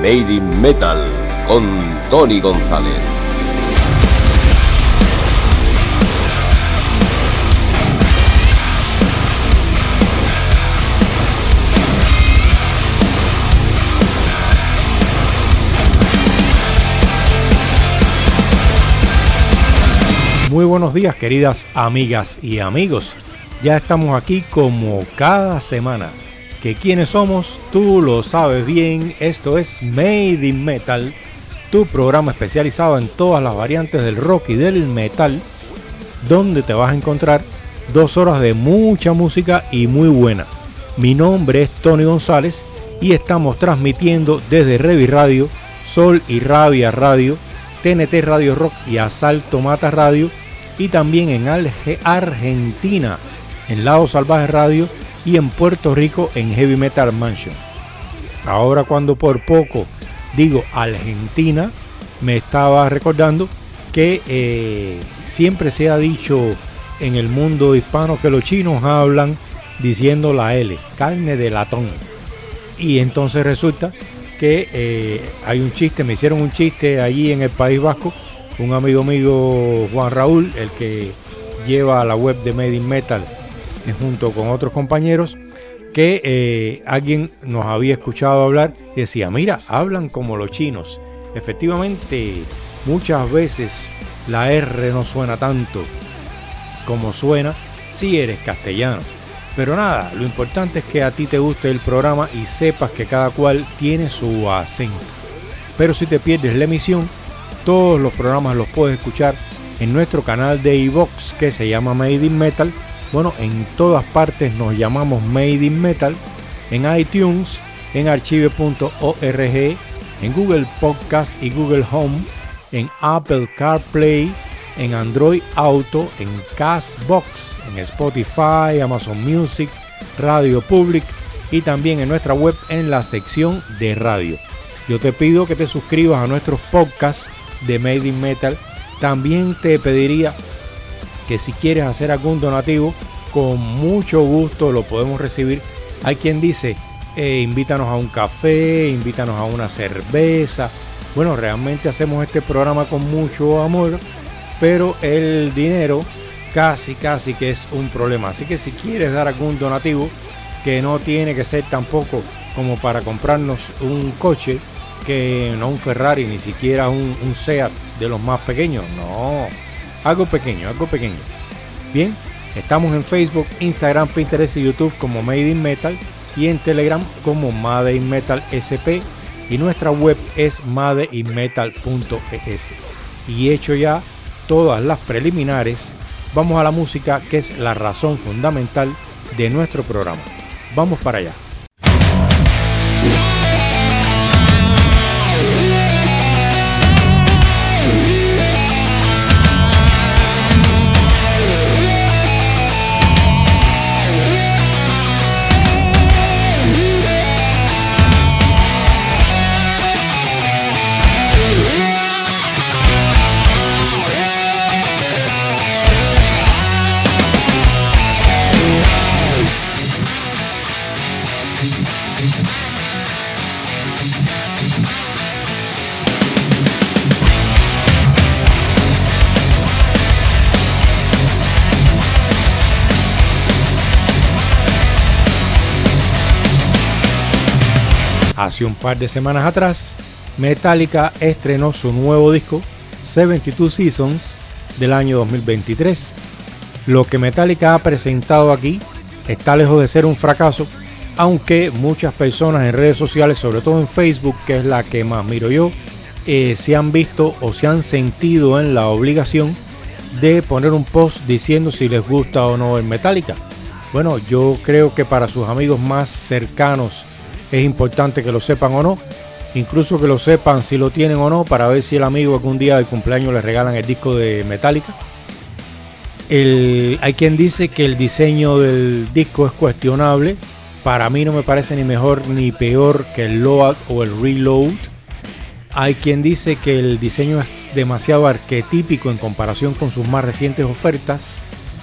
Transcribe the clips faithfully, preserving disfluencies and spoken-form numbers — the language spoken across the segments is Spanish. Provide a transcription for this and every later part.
Made in Metal con Tony González. Muy buenos días, queridas amigas y amigos. Ya estamos aquí como cada semana. ¿Que quiénes somos? Tú lo sabes bien. Esto es Made in Metal, tu programa especializado en todas las variantes del rock y del metal, donde te vas a encontrar dos horas de mucha música y muy buena. Mi nombre es Tony González y estamos transmitiendo desde Revi Radio, Sol y Rabia Radio, T N T Radio Rock y Asalto Mata Radio, y también en Argentina en Lado Salvaje Radio y en Puerto Rico en Heavy Metal Mansion. Ahora, cuando por poco digo Argentina, me estaba recordando que eh, siempre se ha dicho en el mundo hispano que los chinos hablan diciendo la L, carne de latón, y entonces resulta que eh, hay un chiste, me hicieron un chiste allí en el País Vasco, un amigo mío, Juan Raúl, el que lleva la web de Made in Metal, eh, junto con otros compañeros, que eh, alguien nos había escuchado hablar y decía, mira, hablan como los chinos. Efectivamente, muchas veces la R no suena tanto como suena si eres castellano. Pero nada, lo importante es que a ti te guste el programa y sepas que cada cual tiene su acento. Pero si te pierdes la emisión, todos los programas los puedes escuchar en nuestro canal de iVoox que se llama Made in Metal. Bueno, en todas partes nos llamamos Made in Metal, en iTunes, en archive punto org, en Google Podcast y Google Home, en Apple CarPlay, en Android Auto, en Castbox, en Spotify, Amazon Music, Radio Public y también en nuestra web en la sección de radio. Yo te pido que te suscribas a nuestros podcasts de Made in Metal. También te pediría que si quieres hacer algún donativo, con mucho gusto lo podemos recibir. Hay quien dice, eh, invítanos a un café, invítanos a una cerveza. Bueno, realmente hacemos este programa con mucho amor, pero el dinero casi casi que es un problema. Así que si quieres dar algún donativo, que no tiene que ser tampoco como para comprarnos un coche, que no un Ferrari, ni siquiera un, un Seat de los más pequeños, no, algo pequeño, algo pequeño. Bien, estamos en Facebook, Instagram, Pinterest y YouTube como Made in Metal y en Telegram como Made in Metal S P, y nuestra web es made in metal punto e s. Y hecho ya todas las preliminares, vamos a la música, que es la razón fundamental de nuestro programa. Vamos para allá. Hace un par de semanas atrás, Metallica estrenó su nuevo disco, setenta y dos Seasons, del año dos mil veintitrés. Lo que Metallica ha presentado aquí está lejos de ser un fracaso, aunque muchas personas en redes sociales, sobre todo en Facebook, que es la que más miro yo, eh, se han visto o se han sentido en la obligación de poner un post diciendo si les gusta o no el Metallica. Bueno, yo creo que para sus amigos más cercanos es importante que lo sepan o no, incluso que lo sepan si lo tienen o no, para ver si el amigo algún día de cumpleaños le regalan el disco de Metallica. El, hay quien dice que el diseño del disco es cuestionable. Para mí no me parece ni mejor ni peor que el Load o el Reload. Hay quien dice que el diseño es demasiado arquetípico en comparación con sus más recientes ofertas.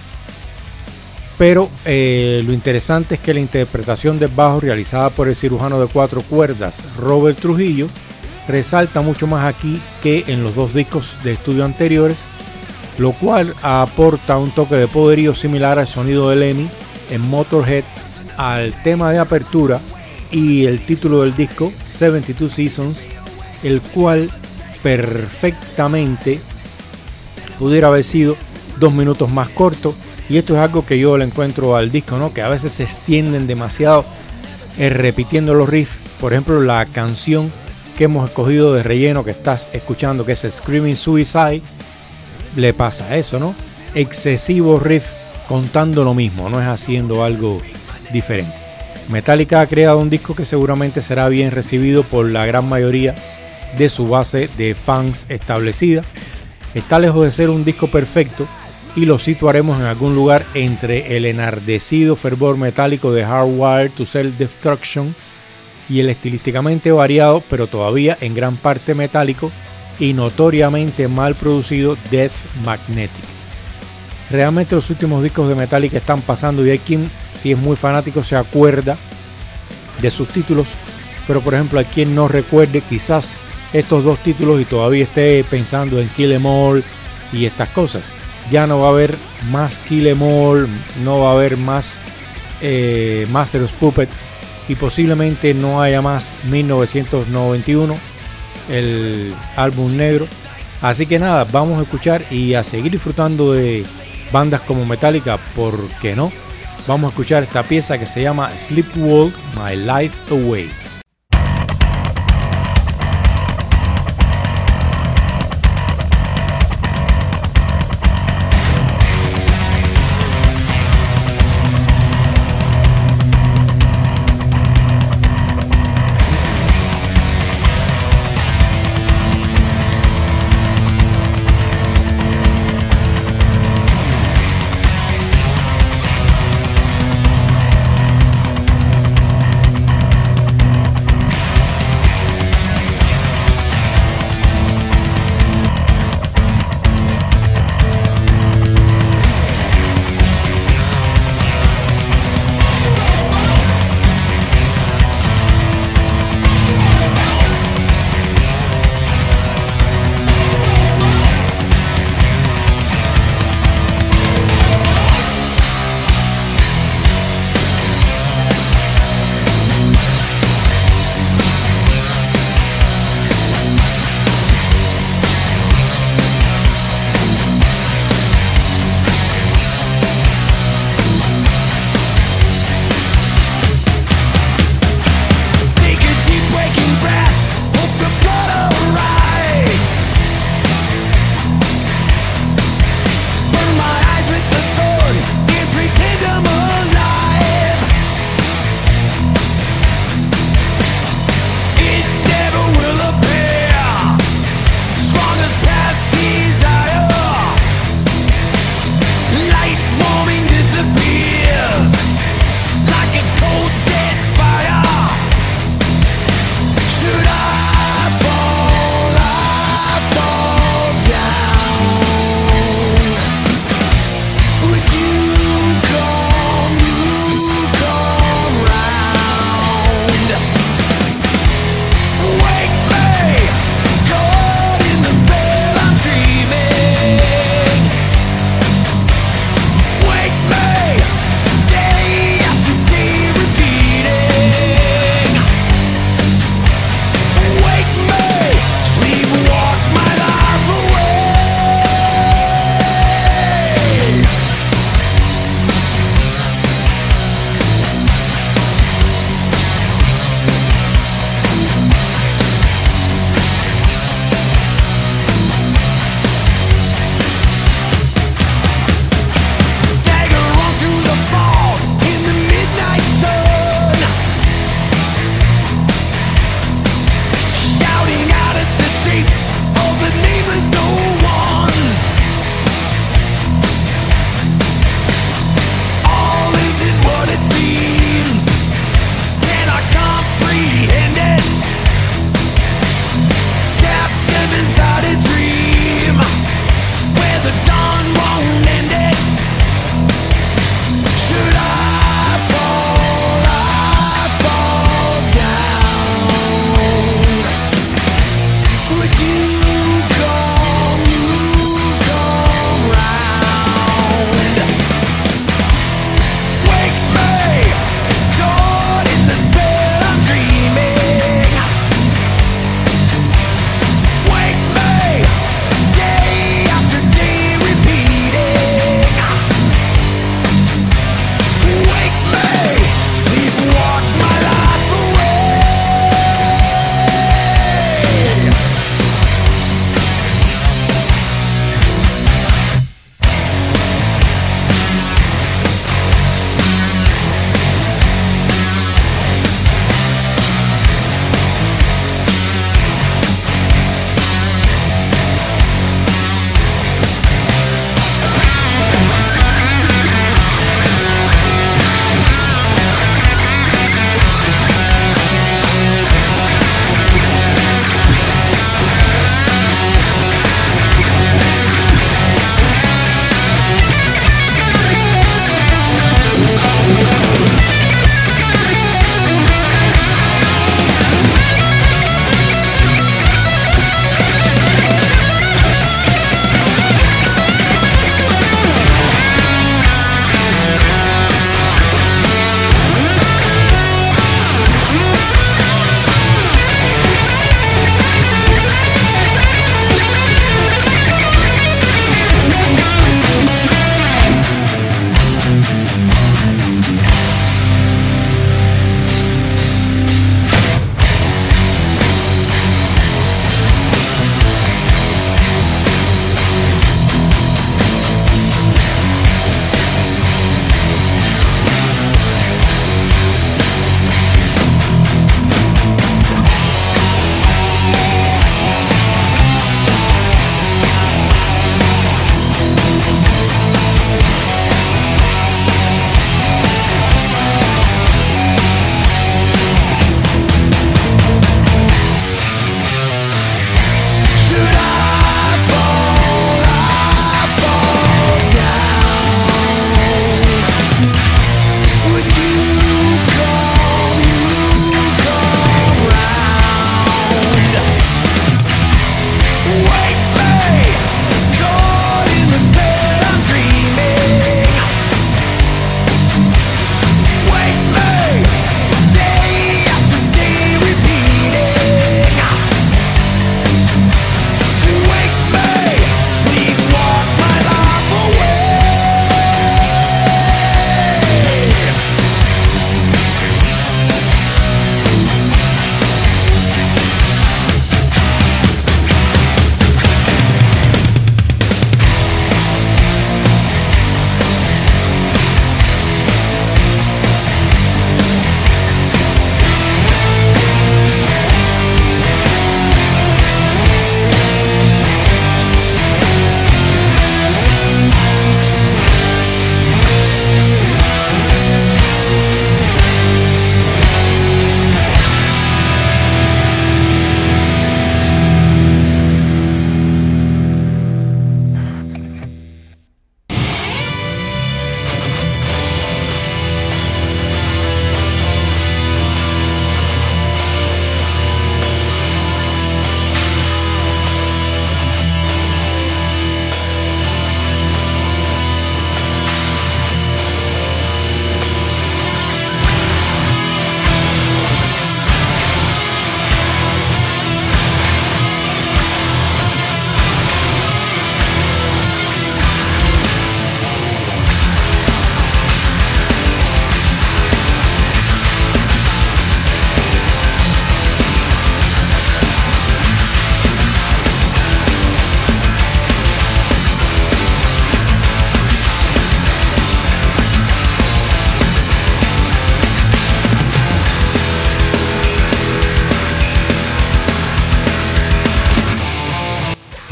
Pero eh, lo interesante es que la interpretación del bajo realizada por el cirujano de cuatro cuerdas Robert Trujillo resalta mucho más aquí que en los dos discos de estudio anteriores, lo cual aporta un toque de poderío similar al sonido de Lemmy en Motorhead, al tema de apertura y el título del disco setenta y dos Seasons, el cual perfectamente pudiera haber sido dos minutos más corto. Y esto es algo que yo le encuentro al disco, ¿no? Que a veces se extienden demasiado eh, repitiendo los riffs. Por ejemplo, la canción que hemos escogido de relleno que estás escuchando, que es Screaming Suicide, le pasa eso, ¿no? Excesivo riff contando lo mismo, no es haciendo algo diferente. Metallica ha creado un disco que seguramente será bien recibido por la gran mayoría de su base de fans establecida. Está lejos de ser un disco perfecto y lo situaremos en algún lugar entre el enardecido fervor metálico de Hardwired to Self-Destruction y el estilísticamente variado, pero todavía en gran parte metálico y notoriamente mal producido Death Magnetic. Realmente los últimos discos de Metallica están pasando y hay quien, si es muy fanático, se acuerda de sus títulos, pero por ejemplo hay quien no recuerde quizás estos dos títulos y todavía esté pensando en Kill Em All y estas cosas. Ya no va a haber más Kill Em All, no va a haber más eh, Master of Puppets y posiblemente no haya más mil novecientos noventa y uno, el álbum negro. Así que nada, vamos a escuchar y a seguir disfrutando de bandas como Metallica, ¿por qué no? Vamos a escuchar esta pieza que se llama Sleepwalk My Life Away.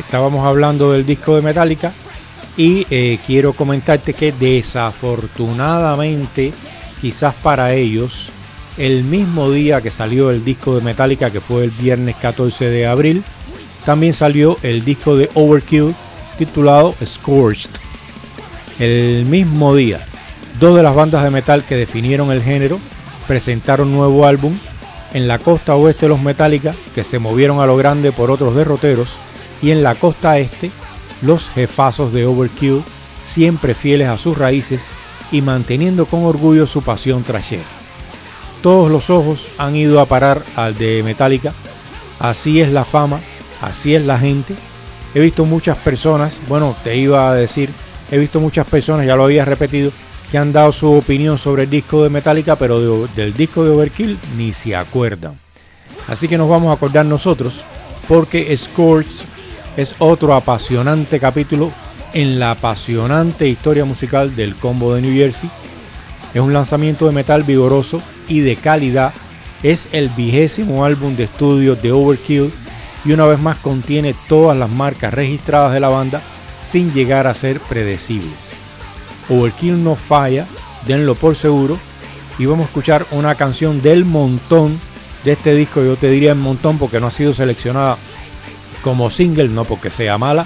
estábamos hablando del disco de Metallica y eh, quiero comentarte que desafortunadamente, quizás para ellos, el mismo día que salió el disco de Metallica, que fue el viernes catorce de abril, también salió el disco de Overkill titulado Scorched. El mismo día, dos de las bandas de metal que definieron el género presentaron nuevo álbum. En la costa oeste los Metallica, que se movieron a lo grande por otros derroteros, y en la costa este los jefazos de Overkill, siempre fieles a sus raíces y manteniendo con orgullo su pasión thrashera. Todos los ojos han ido a parar al de Metallica. Así es la fama, así es la gente. He visto muchas personas, bueno, te iba a decir, he visto muchas personas, ya lo había repetido, que han dado su opinión sobre el disco de Metallica, pero de, del disco de Overkill ni se acuerdan. Así que nos vamos a acordar nosotros, porque Scorched es otro apasionante capítulo en la apasionante historia musical del combo de New Jersey. Es un lanzamiento de metal vigoroso y de calidad. Es el vigésimo álbum de estudio de Overkill y una vez más contiene todas las marcas registradas de la banda sin llegar a ser predecibles. Overkill no falla, denlo por seguro, y vamos a escuchar una canción del montón de este disco. Yo te diría el montón porque no ha sido seleccionada como single, no porque sea mala,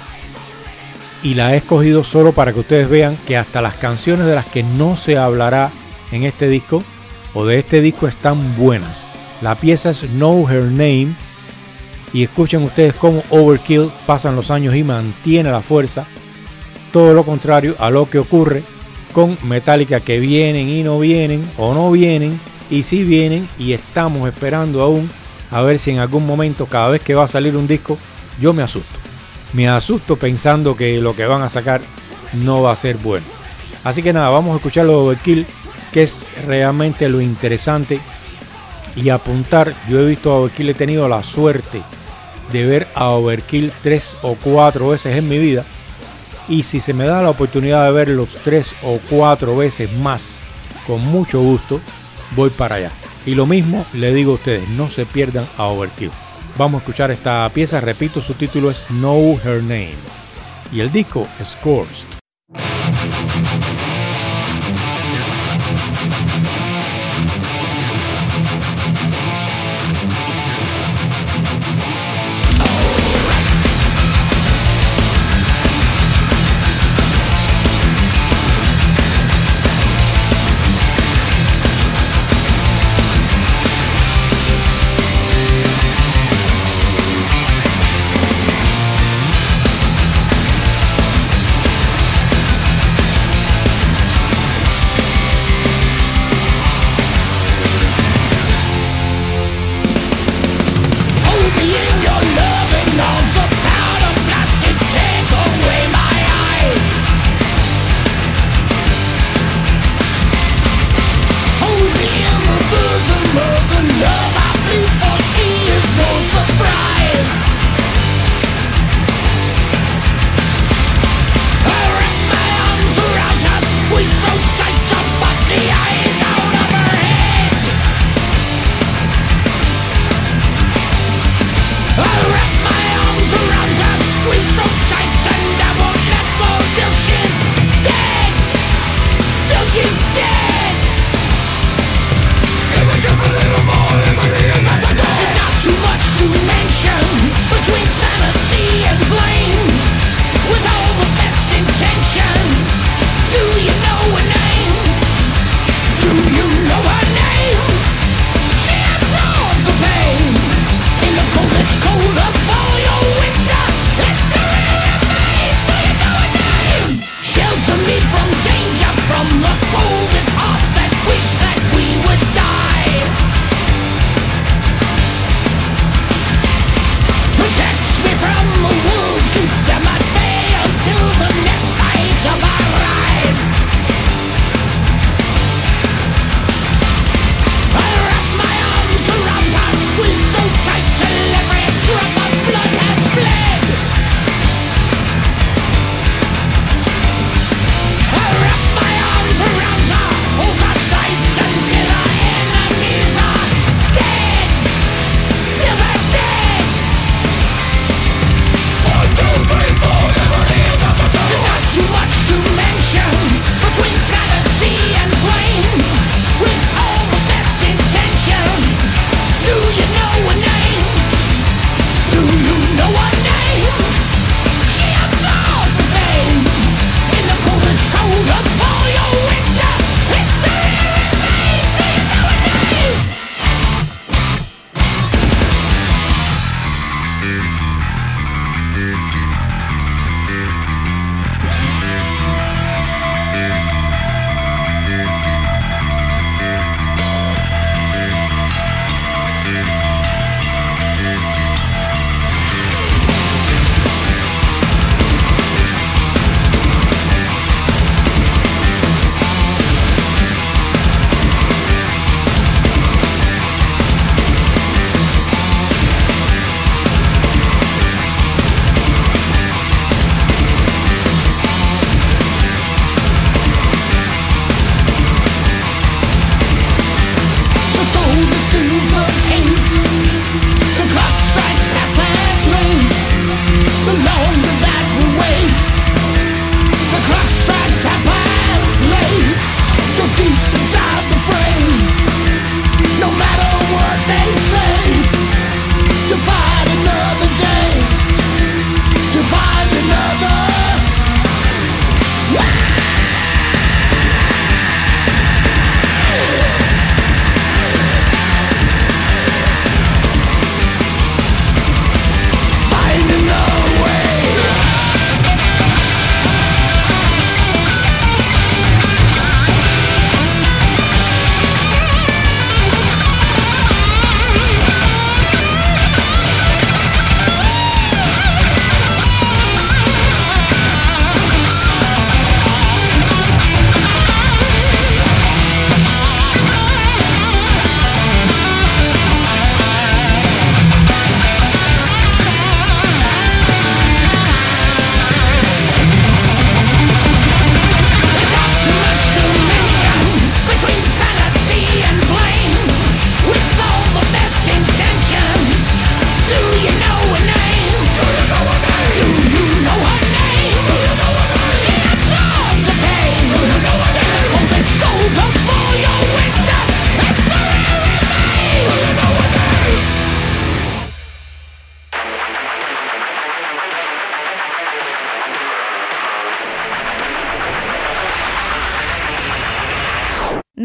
y la he escogido solo para que ustedes vean que hasta las canciones de las que no se hablará en este disco o de este disco están buenas. La pieza es Know Her Name, y escuchen ustedes cómo Overkill pasan los años y mantiene la fuerza, todo lo contrario a lo que ocurre con Metallica, que vienen y no vienen, o no vienen y sí vienen, y estamos esperando aún a ver si en algún momento, cada vez que va a salir un disco, yo me asusto. Me asusto pensando que lo que van a sacar no va a ser bueno. Así que nada, vamos a escuchar lo de Overkill, que es realmente lo interesante, y apuntar. Yo he visto a Overkill, he tenido la suerte de ver a Overkill tres o cuatro veces en mi vida, y si se me da la oportunidad de verlos tres o cuatro veces más, con mucho gusto voy para allá. Y lo mismo le digo a ustedes, no se pierdan a Overkill. Vamos a escuchar esta pieza, repito, su título es Know Her Name y el disco Scorched.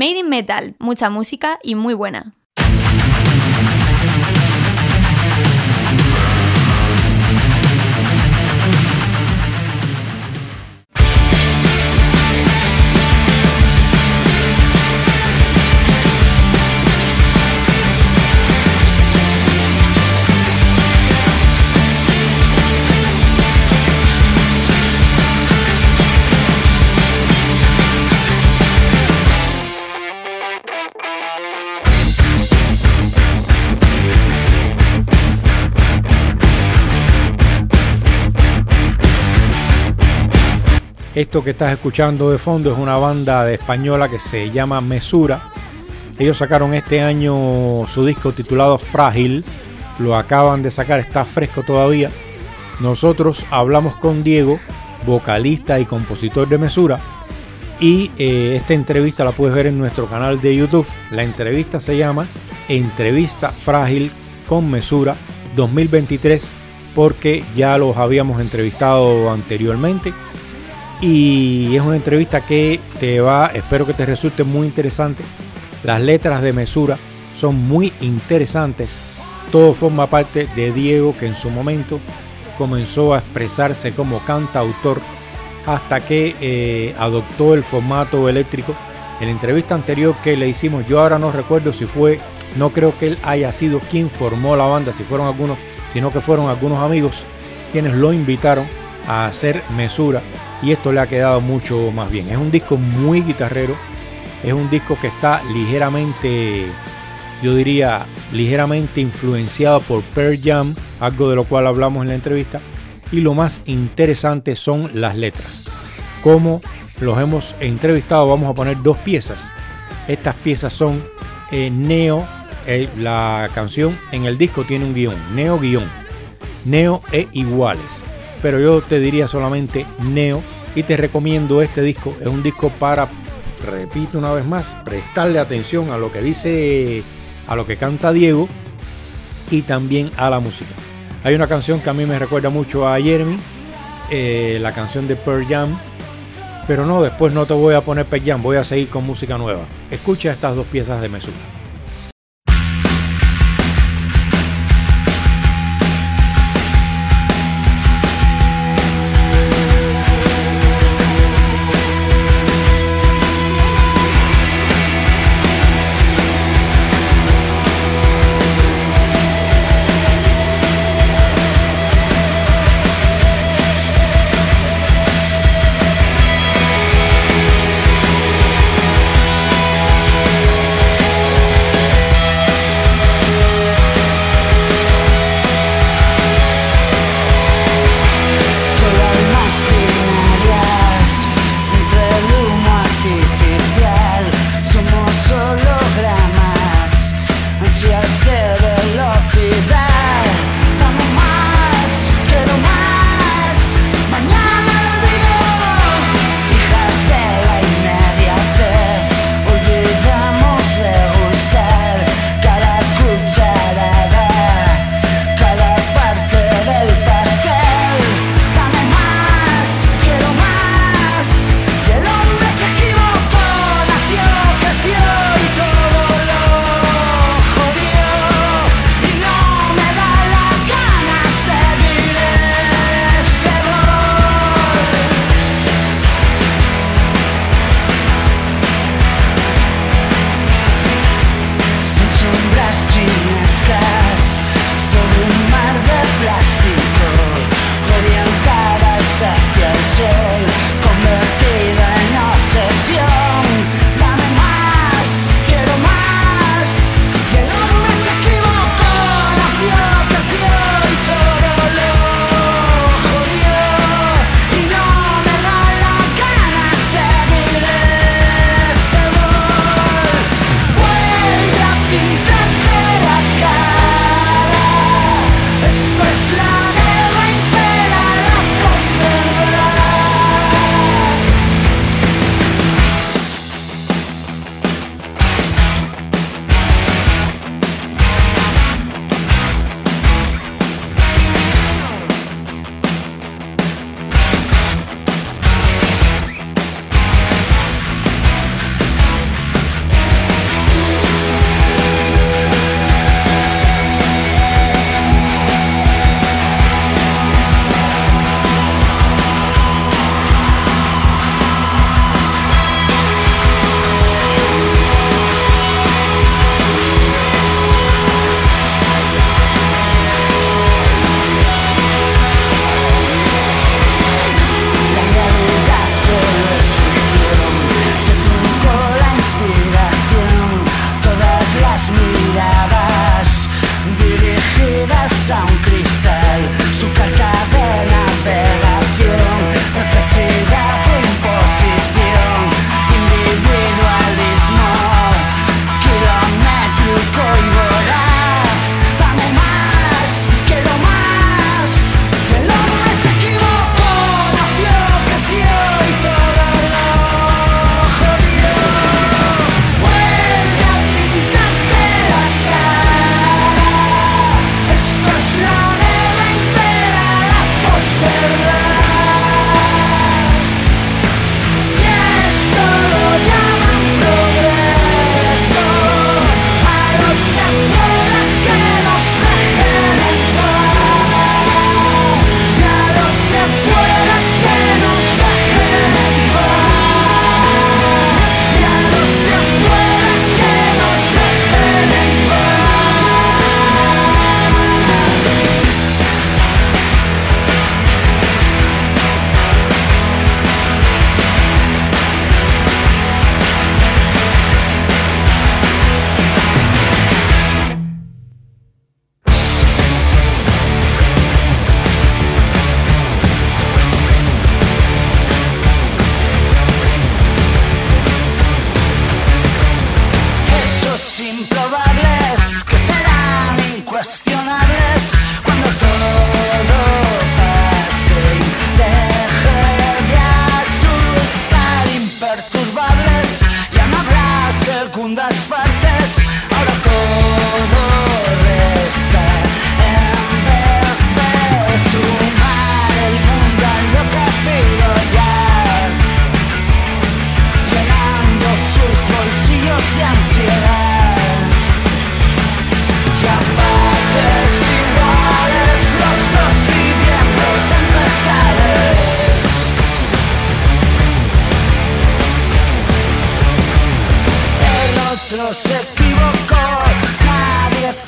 Made in Metal, mucha música y muy buena. Esto que estás escuchando de fondo es una banda de española que se llama Mesura. Ellos sacaron este año su disco titulado Frágil. Lo acaban de sacar, está fresco todavía. Nosotros hablamos con Diego, vocalista y compositor de Mesura. Y eh, esta entrevista la puedes ver en nuestro canal de YouTube. La entrevista se llama Entrevista Frágil con Mesura dos mil veintitrés, porque ya los habíamos entrevistado anteriormente. Y es una entrevista que te va, espero que te resulte muy interesante. Las letras de Mesura son muy interesantes. Todo forma parte de Diego, que en su momento comenzó a expresarse como cantautor hasta que eh, adoptó el formato eléctrico. En la entrevista anterior que le hicimos, yo ahora no recuerdo si fue, no creo que él haya sido quien formó la banda, si fueron algunos, sino que fueron algunos amigos quienes lo invitaron a hacer Mesura. Y esto le ha quedado mucho más bien. Es un disco muy guitarrero. Es un disco que está ligeramente, yo diría, ligeramente influenciado por Pearl Jam, algo de lo cual hablamos en la entrevista. Y lo más interesante son las letras. Como los hemos entrevistado, vamos a poner dos piezas. Estas piezas son eh, Neo. Eh, la canción en el disco tiene un guión. Neo guión. Neo e iguales. Pero yo te diría solamente Neo y te recomiendo este disco. Es un disco para, repito una vez más, prestarle atención a lo que dice, a lo que canta Diego y también a la música. Hay una canción que a mí me recuerda mucho a Jeremy, eh, la canción de Pearl Jam, pero no, después no te voy a poner Pearl Jam, voy a seguir con música nueva. Escucha estas dos piezas de Mesura. Creció y todo lo jodió.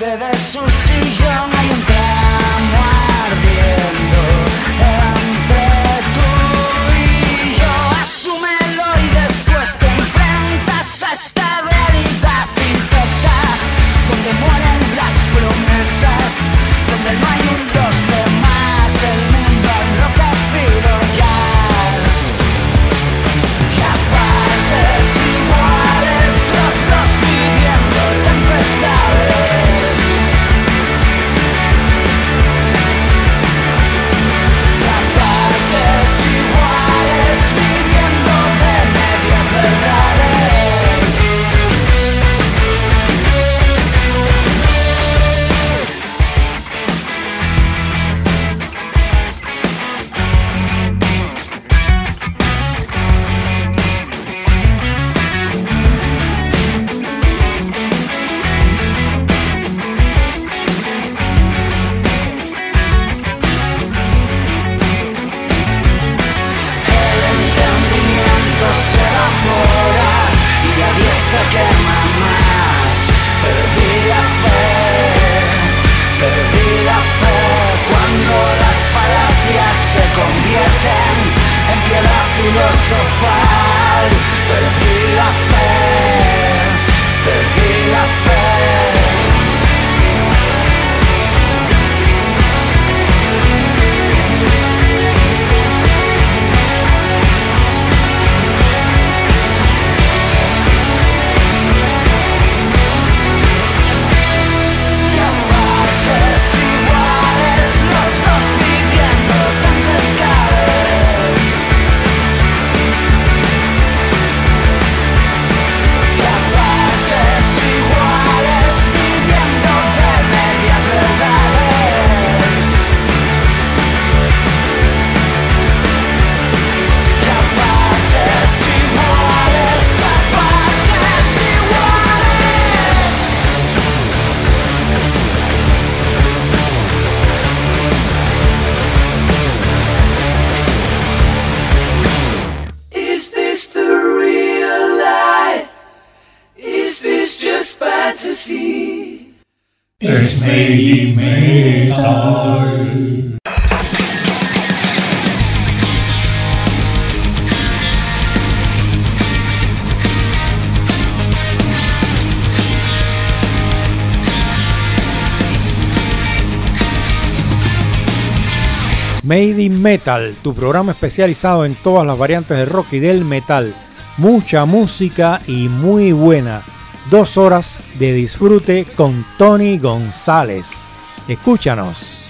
borde de su sillón hay un tramo ardiendo entre tú y yo. Asúmelo y después te enfrentas a esta realidad infecta, donde mueren las promesas, donde no hay un dos de más, el mundo ha enloquecido ya. Que a partes iguales los dos viviendo tempestades. Que a partes iguales viviendo de medias verdades. Se evapora y la diestra quema más. Perdí la fe, perdí la fe cuando las falacias se convierten en piedra filosofal. Perdí la fe, perdí la fe. Es Made Metal. Made in Metal, tu programa especializado en todas las variantes del rock y del metal. Mucha música y muy buena. Dos horas de disfrute con Tony González. Escúchanos.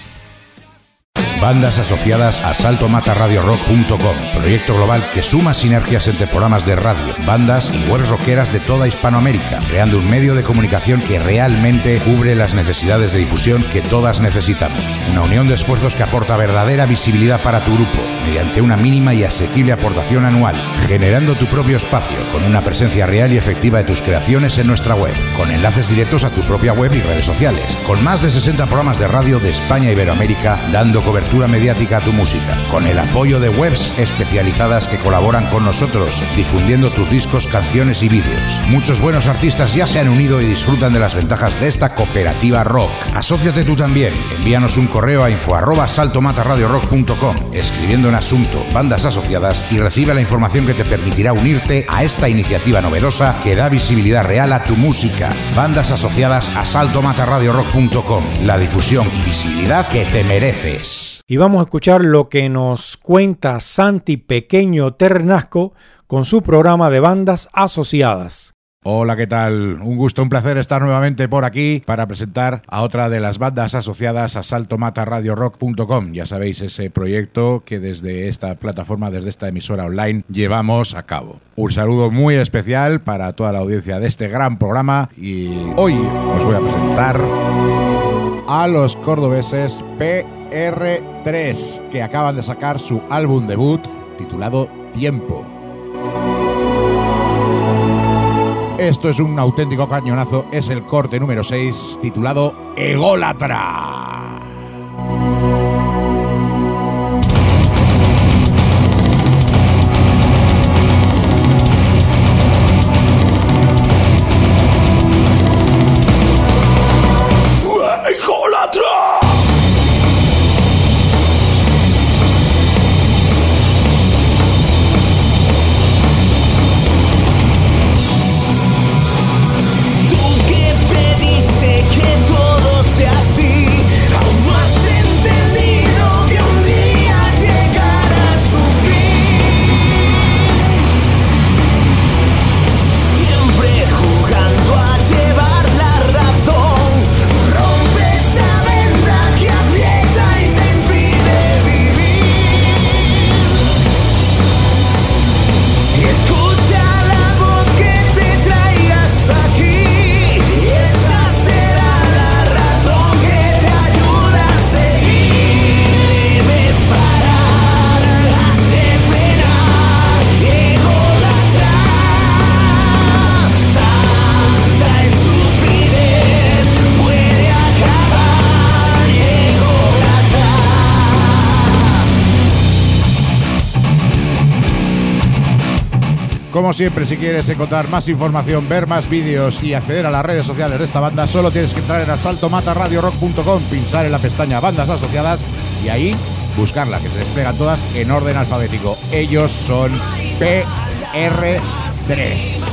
Bandas asociadas a salto mata radio rock punto com, proyecto global que suma sinergias entre programas de radio, bandas y webs rockeras de toda Hispanoamérica, creando un medio de comunicación que realmente cubre las necesidades de difusión que todas necesitamos. Una unión de esfuerzos que aporta verdadera visibilidad para tu grupo, mediante una mínima y asequible aportación anual, generando tu propio espacio, con una presencia real y efectiva de tus creaciones en nuestra web, con enlaces directos a tu propia web y redes sociales, con más de sesenta programas de radio de España e Iberoamérica, dando cobertura mediática a tu música, con el apoyo de webs especializadas que colaboran con nosotros, difundiendo tus discos, canciones y vídeos. Muchos buenos artistas ya se han unido y disfrutan de las ventajas de esta cooperativa rock. Asóciate tú también. Envíanos un correo a info arroba salto mata radio rock punto com, escribiendo en asunto bandas asociadas, y recibe la información que te permitirá unirte a esta iniciativa novedosa que da visibilidad real a tu música. Bandas asociadas a salto mata radio rock punto com, la difusión y visibilidad que te mereces. Y vamos a escuchar lo que nos cuenta Santi Pequeño Ternasco con su programa de bandas asociadas. Hola, ¿qué tal? Un gusto, un placer estar nuevamente por aquí para presentar a otra de las bandas asociadas a salto mata radio rock punto com. Ya sabéis, ese proyecto que desde esta plataforma, desde esta emisora online, llevamos a cabo. Un saludo muy especial para toda la audiencia de este gran programa, y hoy os voy a presentar a los cordobeses P R tres, que acaban de sacar su álbum debut titulado Tiempo. Esto es un auténtico cañonazo, es el corte número seis, titulado Ególatra. Como siempre, si quieres encontrar más información, ver más vídeos y acceder a las redes sociales de esta banda, solo tienes que entrar en asalto mata radio rock punto com, pinchar en la pestaña Bandas Asociadas y ahí buscarla, que se desplegan todas en orden alfabético. Ellos son P R tres.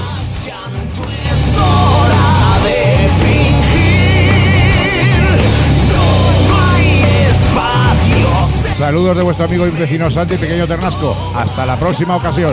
Saludos de vuestro amigo y vecino Santi Pequeño Ternasco. Hasta la próxima ocasión.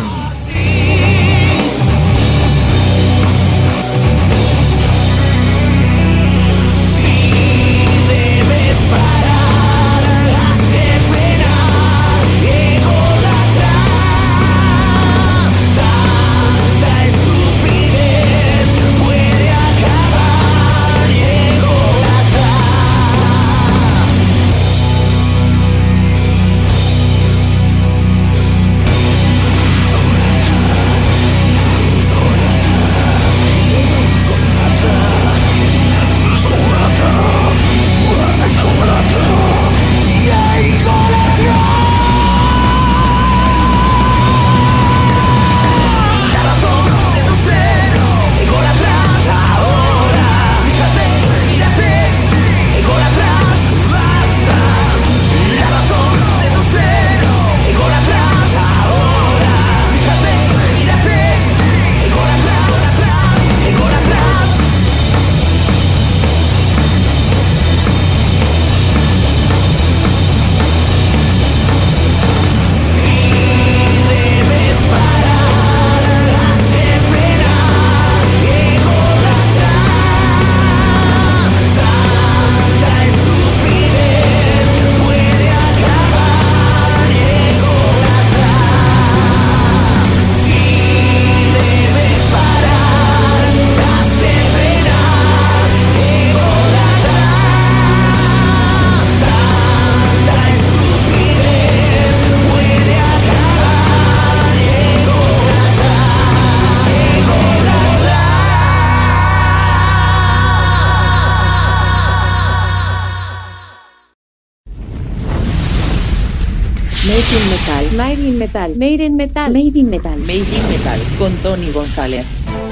Made in Metal, Made in Metal, Made in Metal, Made in Metal, con Tony González.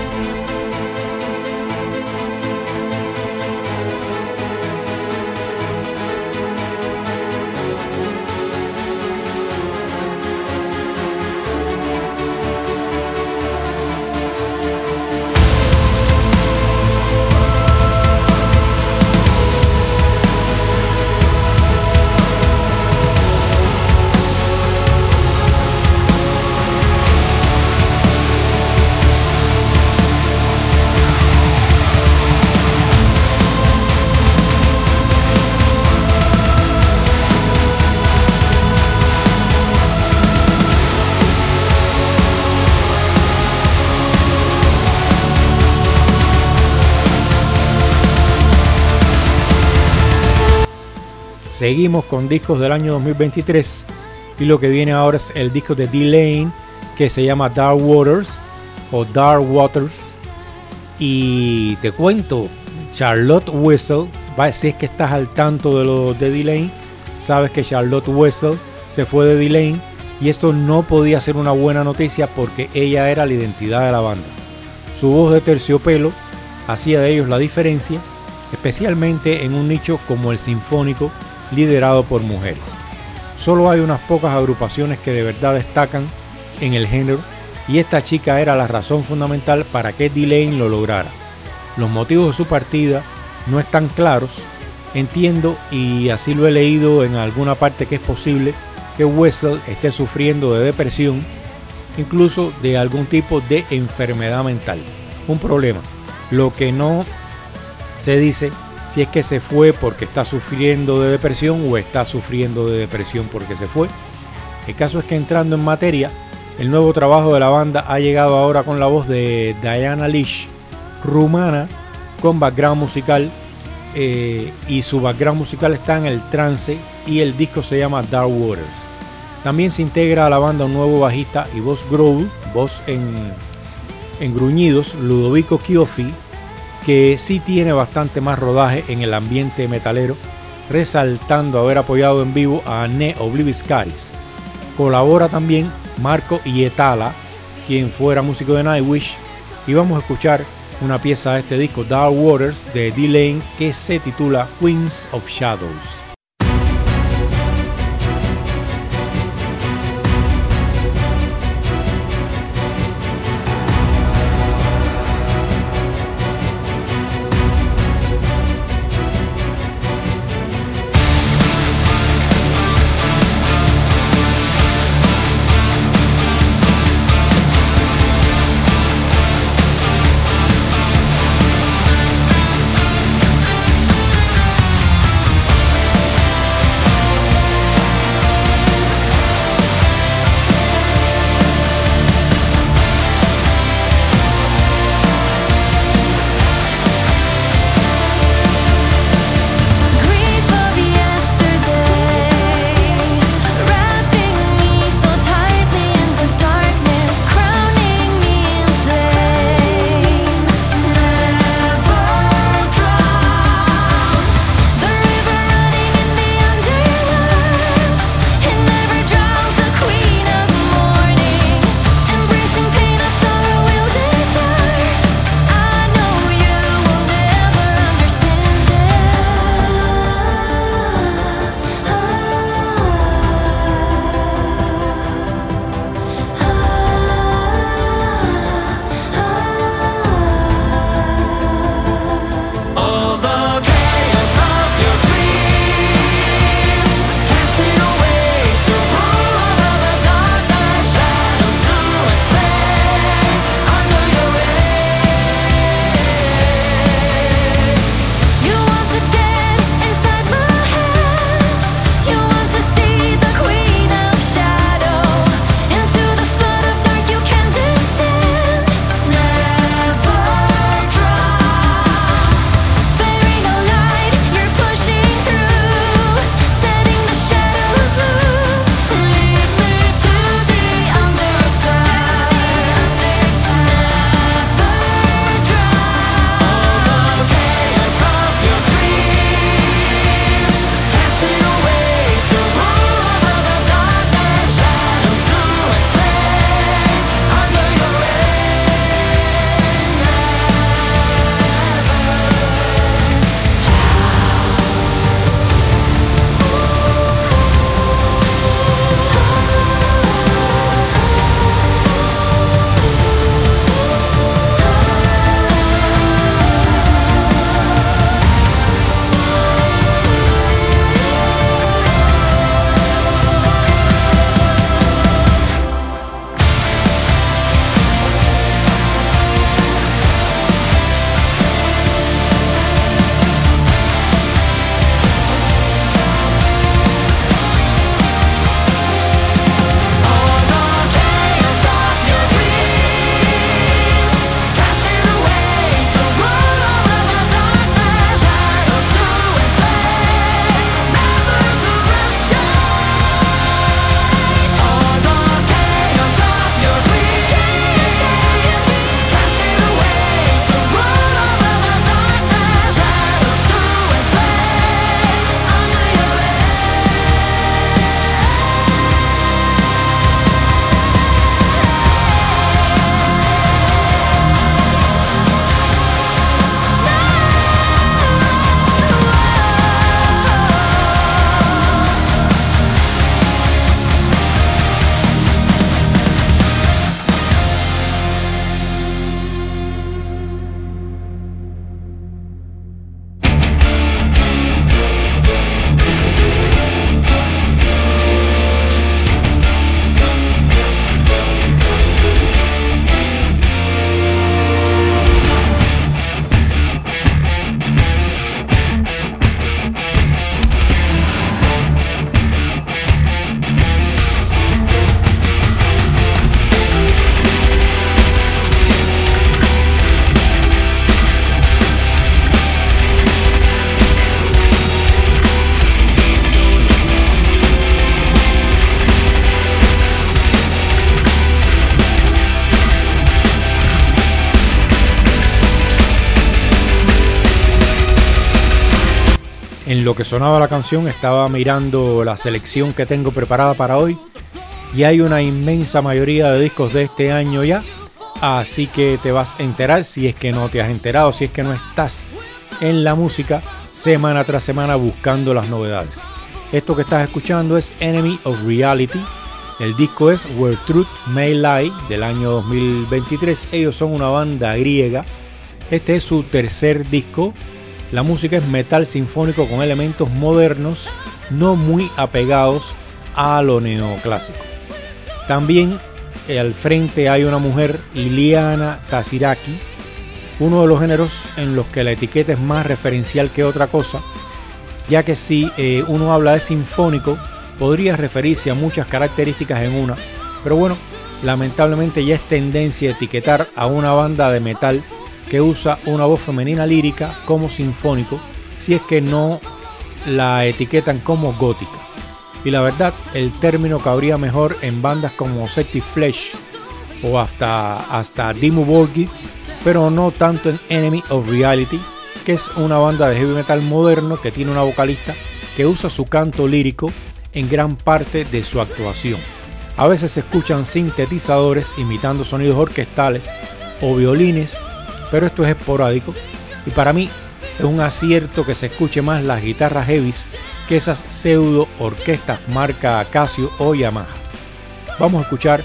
Seguimos con discos del año dos mil veintitrés y lo que viene ahora es el disco de D-Lane que se llama Dark Waters o Dark Waters. Y te cuento, Charlotte Wessel, si es que estás al tanto de lo de D-Lane, sabes que Charlotte Wessel se fue de D-Lane y esto no podía ser una buena noticia porque ella era la identidad de la banda. Su voz de terciopelo hacía de ellos la diferencia, especialmente en un nicho como el sinfónico liderado por mujeres. Solo hay unas pocas agrupaciones que de verdad destacan en el género y esta chica era la razón fundamental para que D-Lane lo lograra. Los motivos de su partida no están claros. Entiendo, y así lo he leído en alguna parte, que es posible que Wessel esté sufriendo de depresión, incluso de algún tipo de enfermedad mental. Un problema. Lo que no se dice si es que se fue porque está sufriendo de depresión o está sufriendo de depresión porque se fue. El caso es que, entrando en materia, el nuevo trabajo de la banda ha llegado ahora con la voz de Diana Lish, rumana, con background musical, eh, y su background musical está en el trance y el disco se llama Dark Waters. También se integra a la banda un nuevo bajista y voz growl, voz en, en gruñidos, Ludovico Chioffi, que sí tiene bastante más rodaje en el ambiente metalero, resaltando haber apoyado en vivo a Ne Obliviscaris. Colabora también Marco Ietala, quien fuera músico de Nightwish, y vamos a escuchar una pieza de este disco, Dark Waters, de D-Lane, que se titula Queens of Shadows. En lo que sonaba la canción estaba mirando la selección que tengo preparada para hoy y hay una inmensa mayoría de discos de este año ya, así que te vas a enterar si es que no te has enterado, si es que no estás en la música semana tras semana buscando las novedades. Esto que estás escuchando es Enemy of Reality, el disco es Where Truth May Lie del año dos mil veintitrés, ellos son una banda griega, este es su tercer disco, la música es metal sinfónico con elementos modernos, no muy apegados a lo neoclásico. También eh, al frente hay una mujer, Iliana Taziraki, uno de los géneros en los que la etiqueta es más referencial que otra cosa, ya que si eh, uno habla de sinfónico, podría referirse a muchas características en una, pero bueno, lamentablemente ya es tendencia etiquetar a una banda de metal que usa una voz femenina lírica como sinfónico, si es que no la etiquetan como gótica. Y la verdad, el término cabría mejor en bandas como Sexy Flesh o hasta, hasta Dimmu Borgir, pero no tanto en Enemy of Reality, que es una banda de heavy metal moderno que tiene una vocalista que usa su canto lírico en gran parte de su actuación. A veces se escuchan sintetizadores imitando sonidos orquestales o violines, pero esto es esporádico y para mí es un acierto que se escuche más las guitarras heavies que esas pseudo orquestas marca Casio o Yamaha. Vamos a escuchar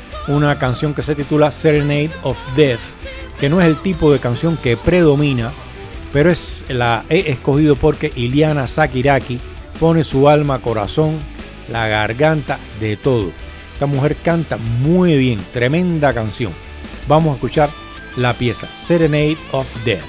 una canción que se titula Serenade of Death, que no es el tipo de canción que predomina, pero es la he escogido porque Iliana Taziraki pone su alma, corazón, la garganta, de todo. Esta mujer canta muy bien, tremenda canción. Vamos a escuchar la pieza Serenade of Death.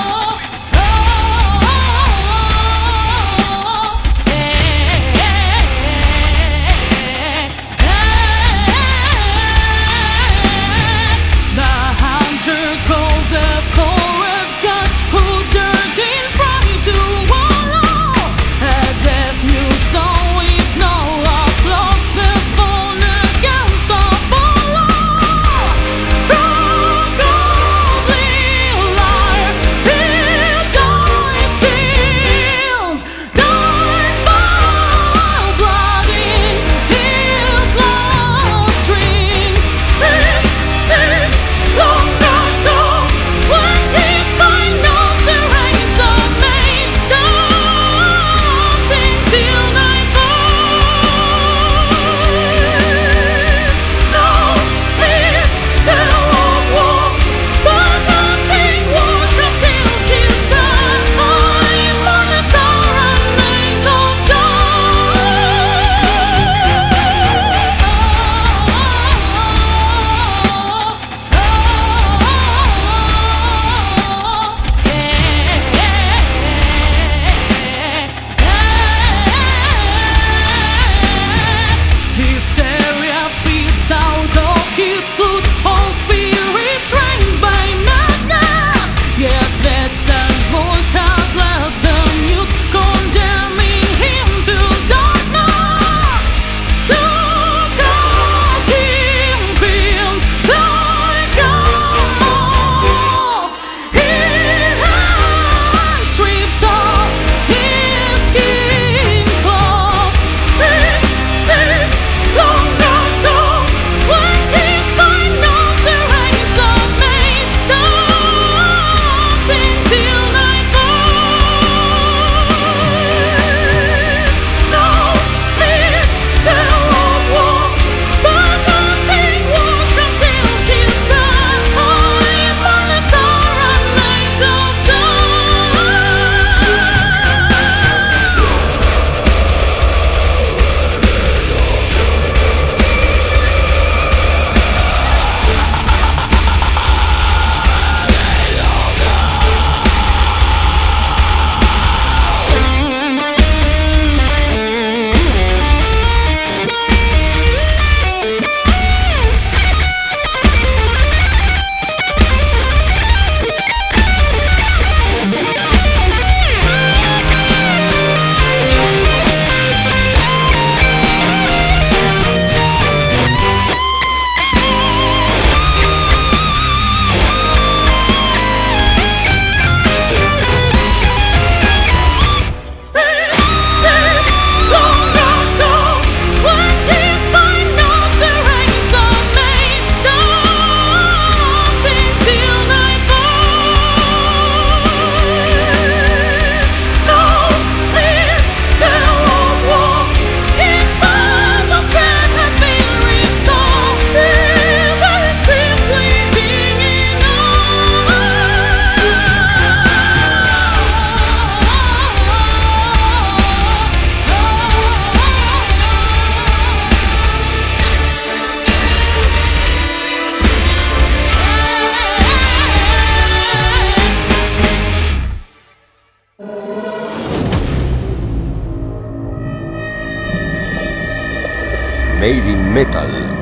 Hey, hey, hey.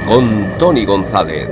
con Tony González.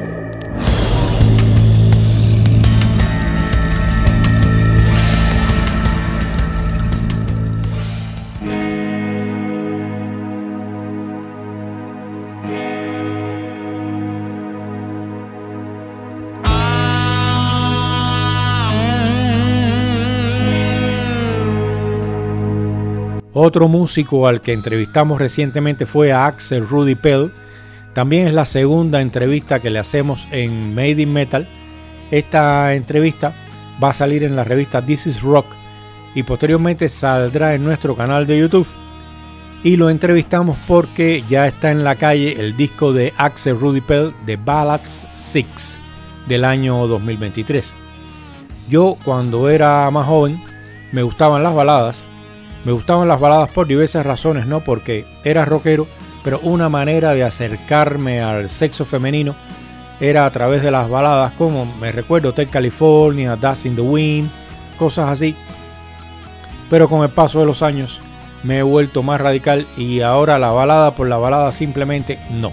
Otro músico al que entrevistamos recientemente fue a Axel Rudi Pell. También es la segunda entrevista que le hacemos en Made in Metal. Esta entrevista va a salir en la revista This Is Rock y posteriormente saldrá en nuestro canal de YouTube. Y lo entrevistamos porque ya está en la calle el disco de Axel Rudi Pell, The Ballads seis, del año dos mil veintitrés. Yo, cuando era más joven, me gustaban las baladas. Me gustaban las baladas por diversas razones, no porque era rockero, pero una manera de acercarme al sexo femenino era a través de las baladas, como me recuerdo Hotel California, Dust in the Wind, cosas así. Pero con el paso de los años me he vuelto más radical y ahora la balada por la balada simplemente no.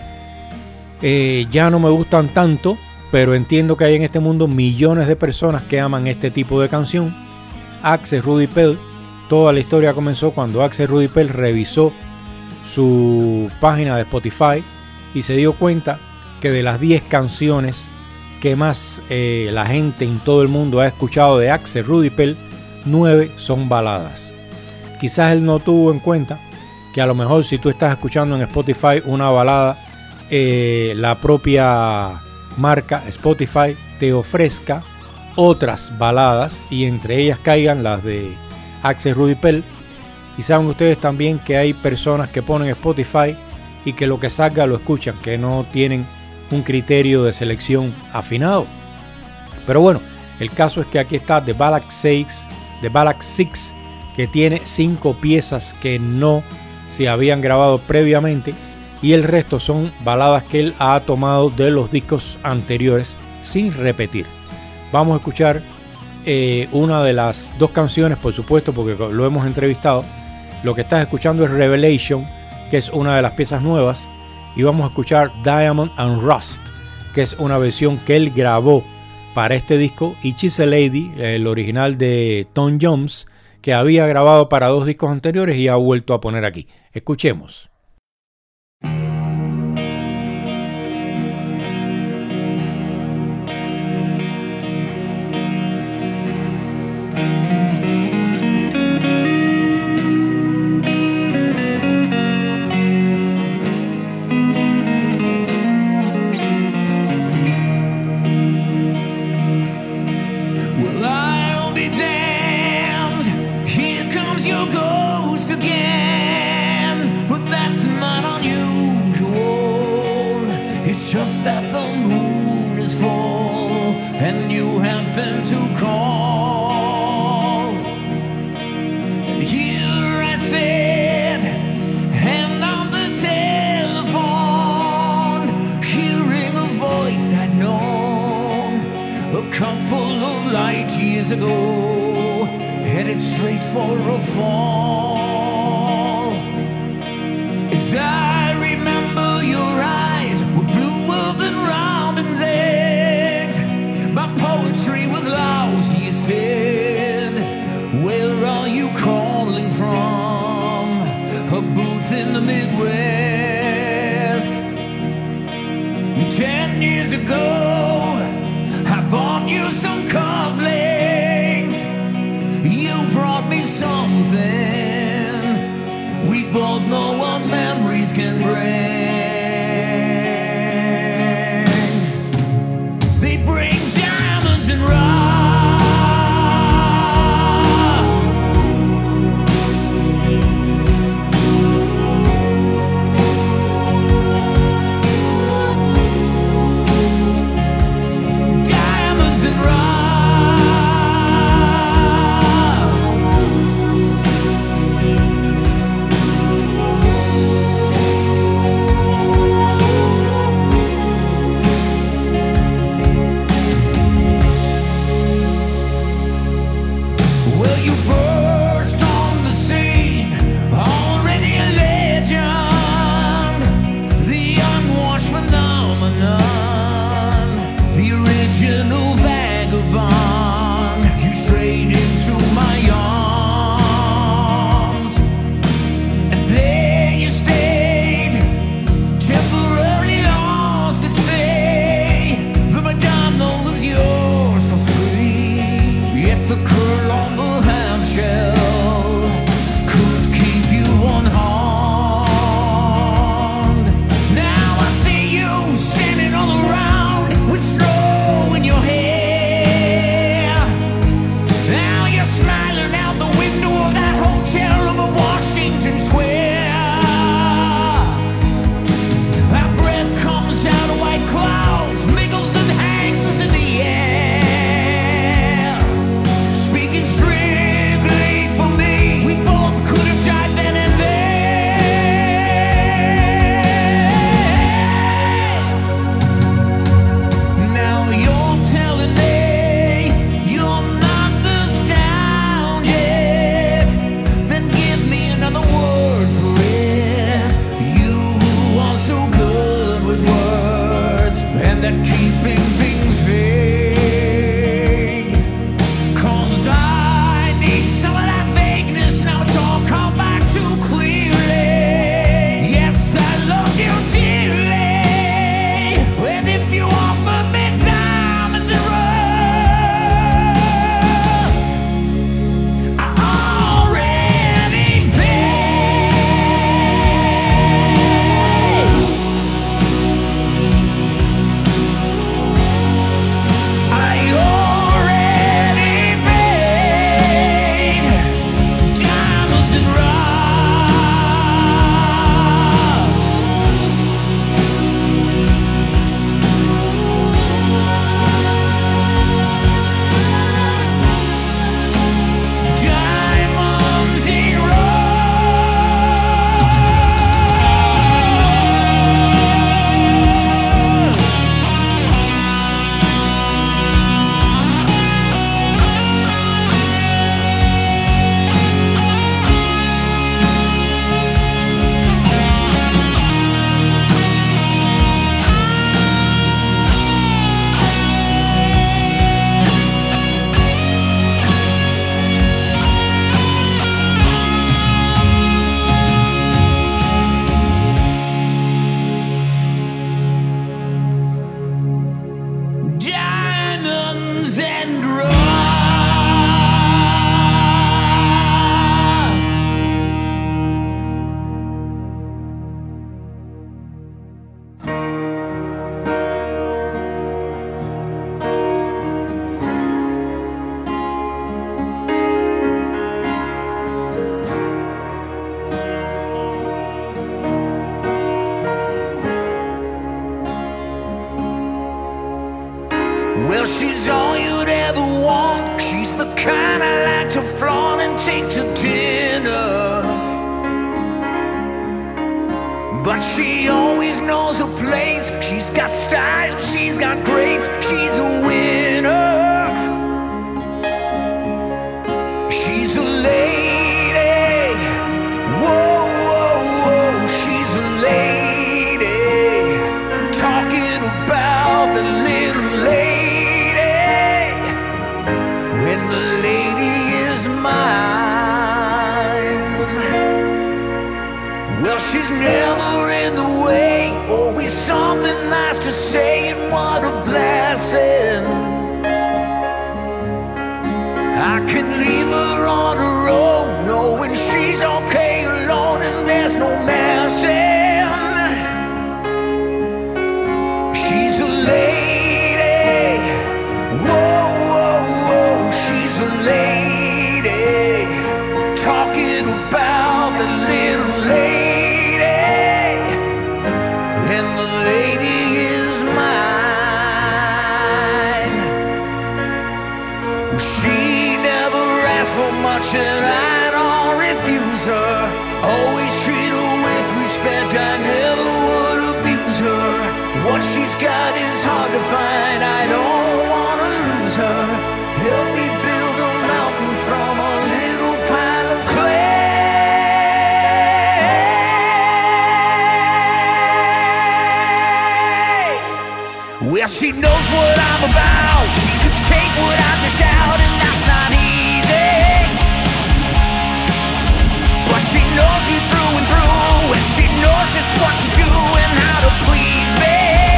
Eh, ya no me gustan tanto, pero entiendo que hay en este mundo millones de personas que aman este tipo de canción. Axel Rudi Pell. Toda la historia comenzó cuando Axel Rudi Pell revisó su página de Spotify y se dio cuenta que de las diez canciones que más eh, la gente en todo el mundo ha escuchado de Axel Rudi Pell, nueve son baladas. Quizás él no tuvo en cuenta que a lo mejor si tú estás escuchando en Spotify una balada, eh, la propia marca Spotify te ofrezca otras baladas y entre ellas caigan las de Axel Rudi Pell. Y saben ustedes también que hay personas que ponen Spotify y que lo que salga lo escuchan, que no tienen un criterio de selección afinado. Pero bueno, el caso es que aquí está The Ballads seis, The Ballads seis, que tiene cinco piezas que no se habían grabado previamente y el resto son baladas que él ha tomado de los discos anteriores sin repetir. Vamos a escuchar Eh, una de las dos canciones, por supuesto, porque lo hemos entrevistado. Lo que estás escuchando es Revelation, que es una de las piezas nuevas, y vamos a escuchar Diamond and Rust, que es una versión que él grabó para este disco, y She's a Lady, el original de Tom Jones, que había grabado para dos discos anteriores y ha vuelto a poner aquí. Escuchemos. Just that the moon is full and you happen to call. And here I sit, hand on the telephone, hearing a voice I'd known a couple of light years ago, headed straight for a fall. As I remember your eyes were bluer than robin's eggs. My poetry was lousy, you said. Where are you calling from? A booth in the Midwest. Ten years ago, I bought you some cufflinks. You brought me something. We both know what memories can bring. They bring diamonds and rust. Diamonds and rust. bad at keeping things vague. 'Cause I need some of that vagueness, now it's all come back too clearly. Yes, I love you dearly, and if you offer me diamonds and rust, I already paid. I already paid diamonds and rust. Diamonds and diamonds and rust. Well, she's all you'd ever want. She's the kind I like to flaunt and take to dinner. But she always knows her place. She's got style, she's got grace, she's a winner. She's a lady. Whoa, whoa, whoa, she's a lady. Talking about the little lady. When the lady is mine. Well, she's never in the way. Always something nice to say, and what a blessing. I can leave her on her own, knowing she's okay alone and there's no messing. She's a lady. Whoa, whoa, whoa, she's a lady. Talking about the little lady. And the lady is mine. She never asks for much and I don't refuse her. Always treat her with respect, I never would abuse her. What she's got is hard to find, I don't wanna lose her. Help me build a mountain from a little pile of clay. Well, she knows what I'm about. She can take what I dish out, and that's not easy. But she knows me through and through, and she knows just what to do and how to please me.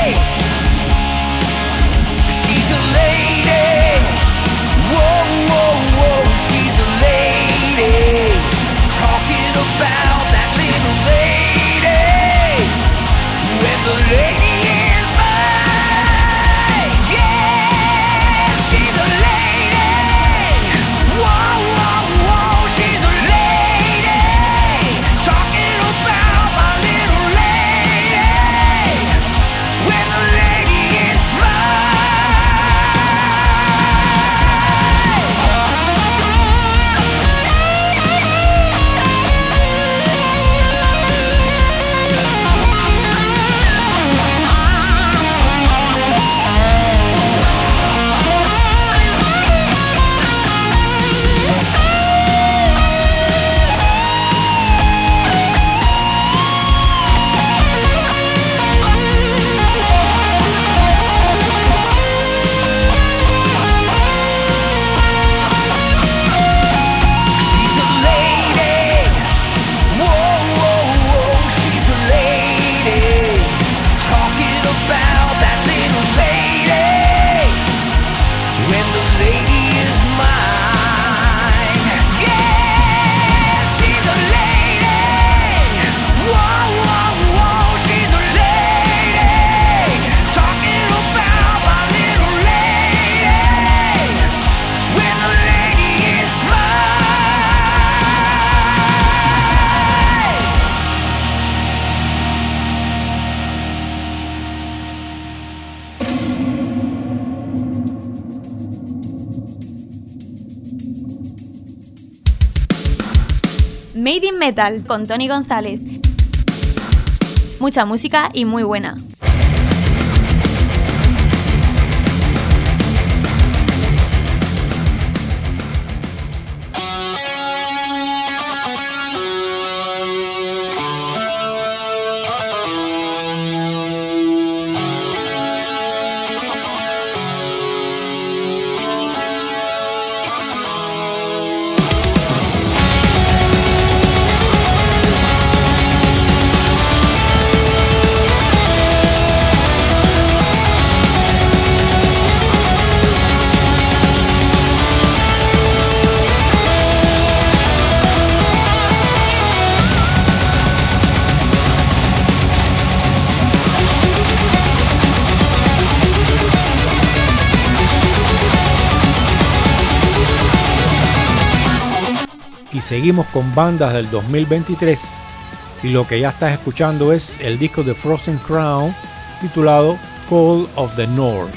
She's a lady. Whoa, whoa, whoa, she's a lady. Talking about that little lady. When the lady is mine. Yeah, she's a lady. Whoa, whoa, whoa, she's a lady. Talking about my little lady. When the Made in Metal con Tony González. Mucha música y muy buena. Seguimos con bandas del dos mil veintitrés y lo que ya estás escuchando es el disco de Frozen Crown titulado Call of the North.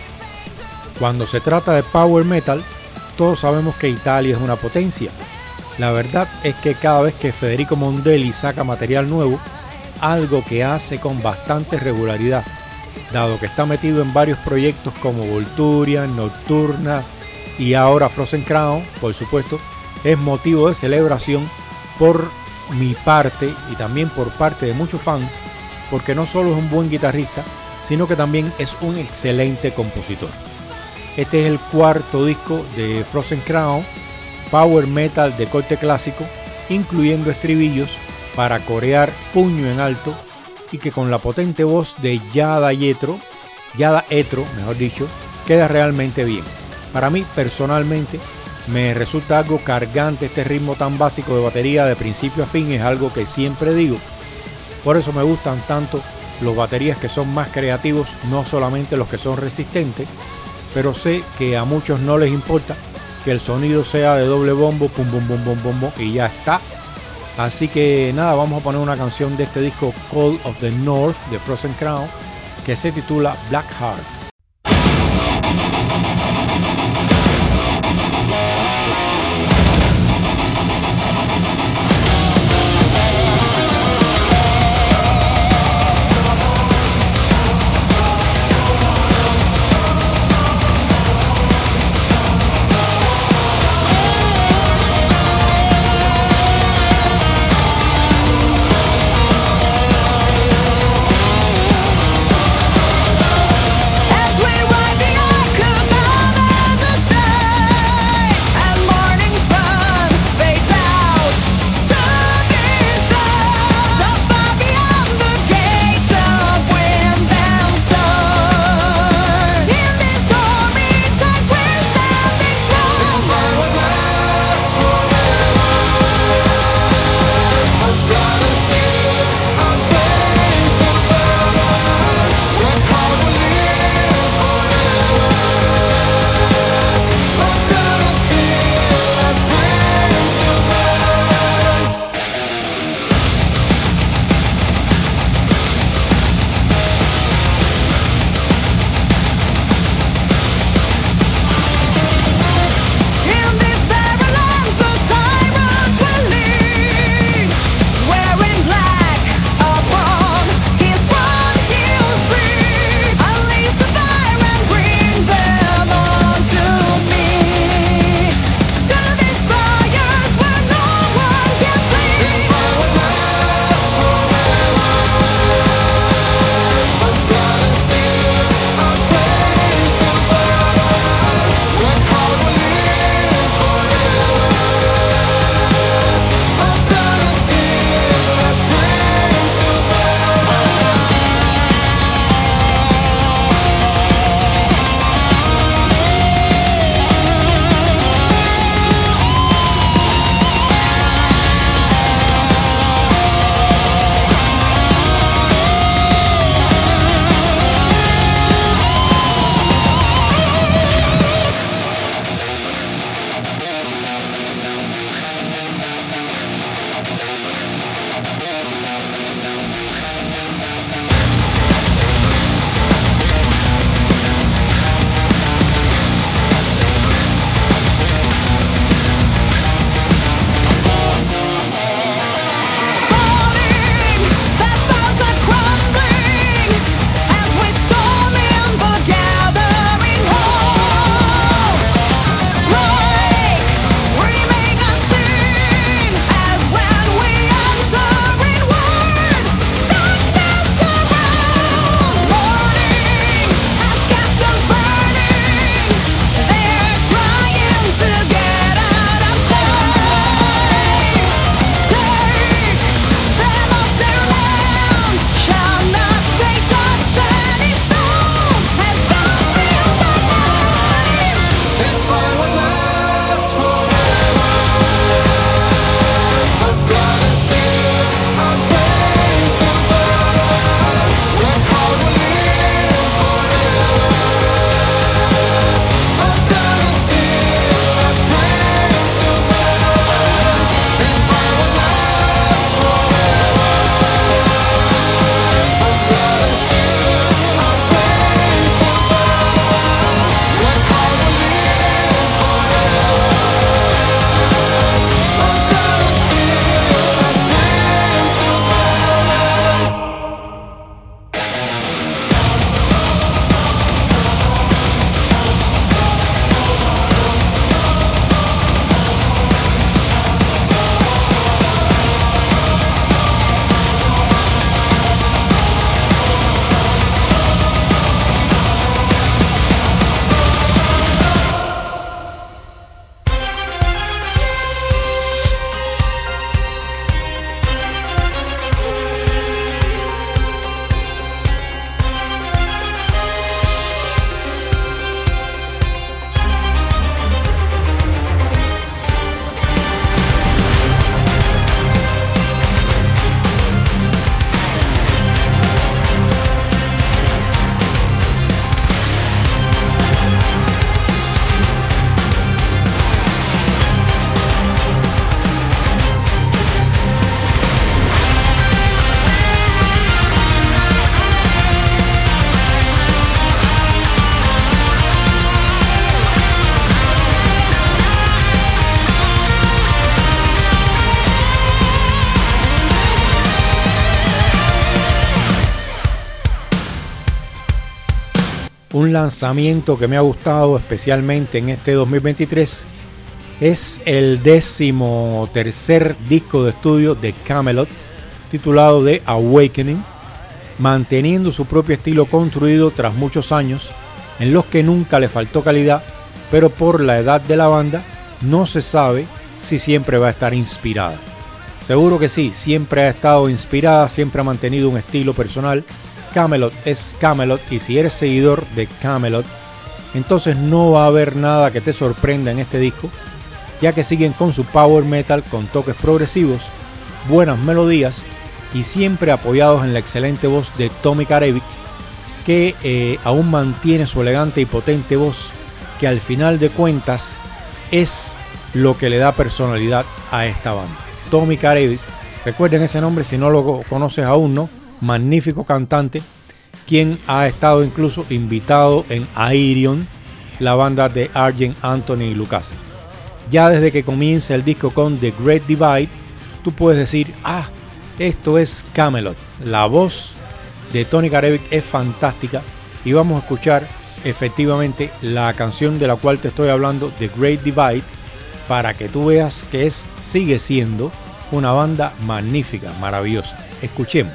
Cuando se trata de power metal, todos sabemos que Italia es una potencia. La verdad es que cada vez que Federico Mondelli saca material nuevo, algo que hace con bastante regularidad, dado que está metido en varios proyectos como Vulturian, Nocturna y ahora Frozen Crown, por supuesto, es motivo de celebración por mi parte y también por parte de muchos fans, porque no solo es un buen guitarrista, sino que también es un excelente compositor. Este es el cuarto disco de Frozen Crown, power metal de corte clásico, incluyendo estribillos para corear puño en alto y que con la potente voz de Yada Yetro, Yada Etro, mejor dicho, queda realmente bien. Para mí, personalmente, me resulta algo cargante este ritmo tan básico de batería de principio a fin, es algo que siempre digo. Por eso me gustan tanto los baterías que son más creativos, no solamente los que son resistentes, pero sé que a muchos no les importa que el sonido sea de doble bombo, pum bum bum bum bum y ya está. Así que nada, vamos a poner una canción de este disco Call of the North de Frozen Crown que se titula Black Heart. As we ride the arc un lanzamiento que me ha gustado especialmente en este dos mil veintitrés es el décimo tercer disco de estudio de Kamelot, titulado The Awakening, manteniendo su propio estilo construido tras muchos años en los que nunca le faltó calidad, pero por la edad de la banda no se sabe si siempre va a estar inspirada. Seguro que sí, siempre ha estado inspirada, siempre ha mantenido un estilo personal. Kamelot es Kamelot, y si eres seguidor de Kamelot, entonces no va a haber nada que te sorprenda en este disco, ya que siguen con su power metal con toques progresivos, buenas melodías y siempre apoyados en la excelente voz de Tommy Karevich, que eh, aún mantiene su elegante y potente voz, que al final de cuentas es lo que le da personalidad a esta banda. Tommy Karevich, recuerden ese nombre si no lo conoces aún, ¿no? Magnífico cantante, quien ha estado incluso invitado en Ayreon, la banda de Argent Anthony Lucas. Ya desde que comienza el disco con The Great Divide, tú puedes decir, ah, esto es Kamelot. La voz de Tommy Karevich es fantástica y vamos a escuchar efectivamente la canción de la cual te estoy hablando, The Great Divide, para que tú veas que es, sigue siendo una banda magnífica, maravillosa. Escuchemos.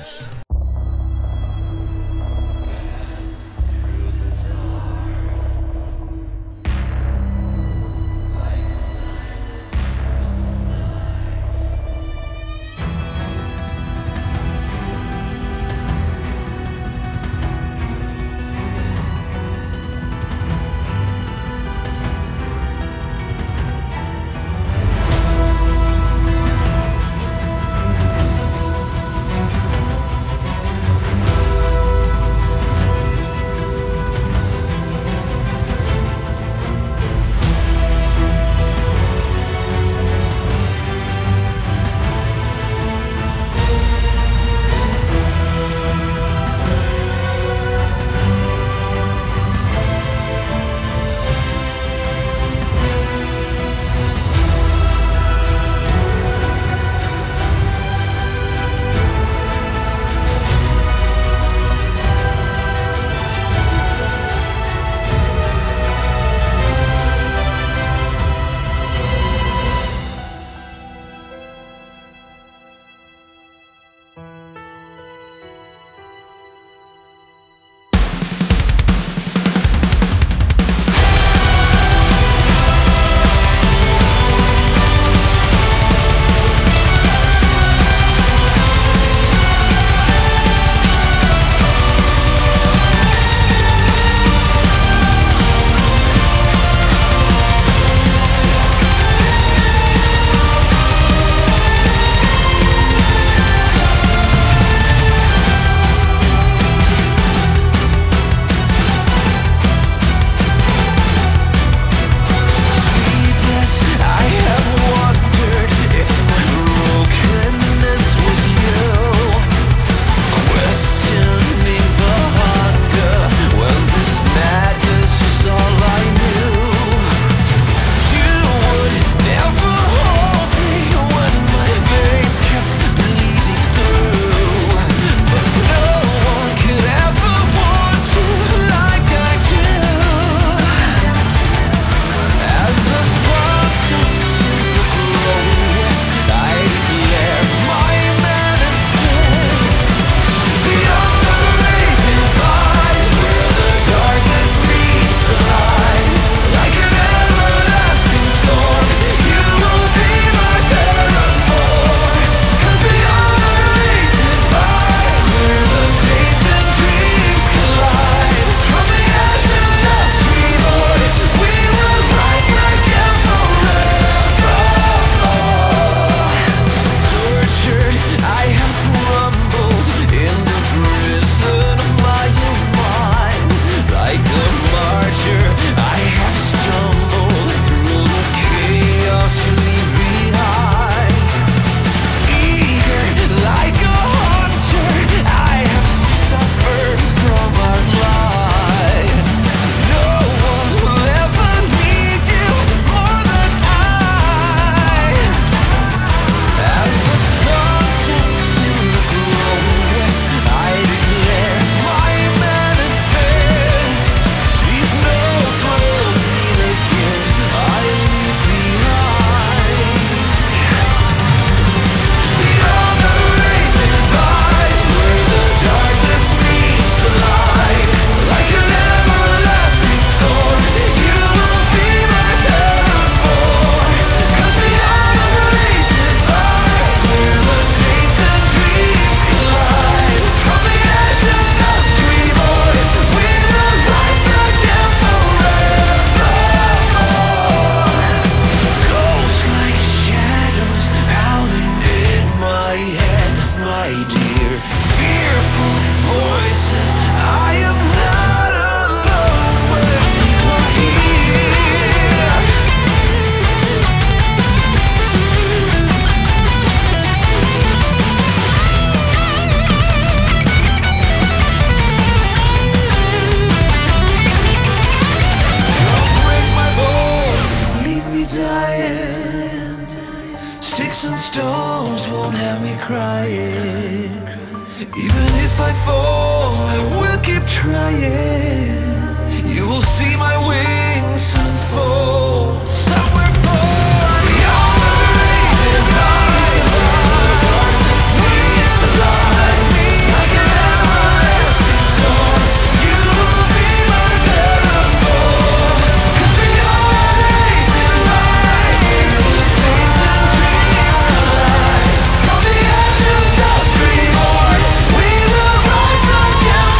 crying. Even if I fall, I will keep trying. You will see my wings unfold somewhere far beyond the great divide. Darkness meets the light, like an everlasting storm. You will be my evermore. 'Cause beyond the great divide, days and dreams collide. From the ash and dust reborn, we will rise again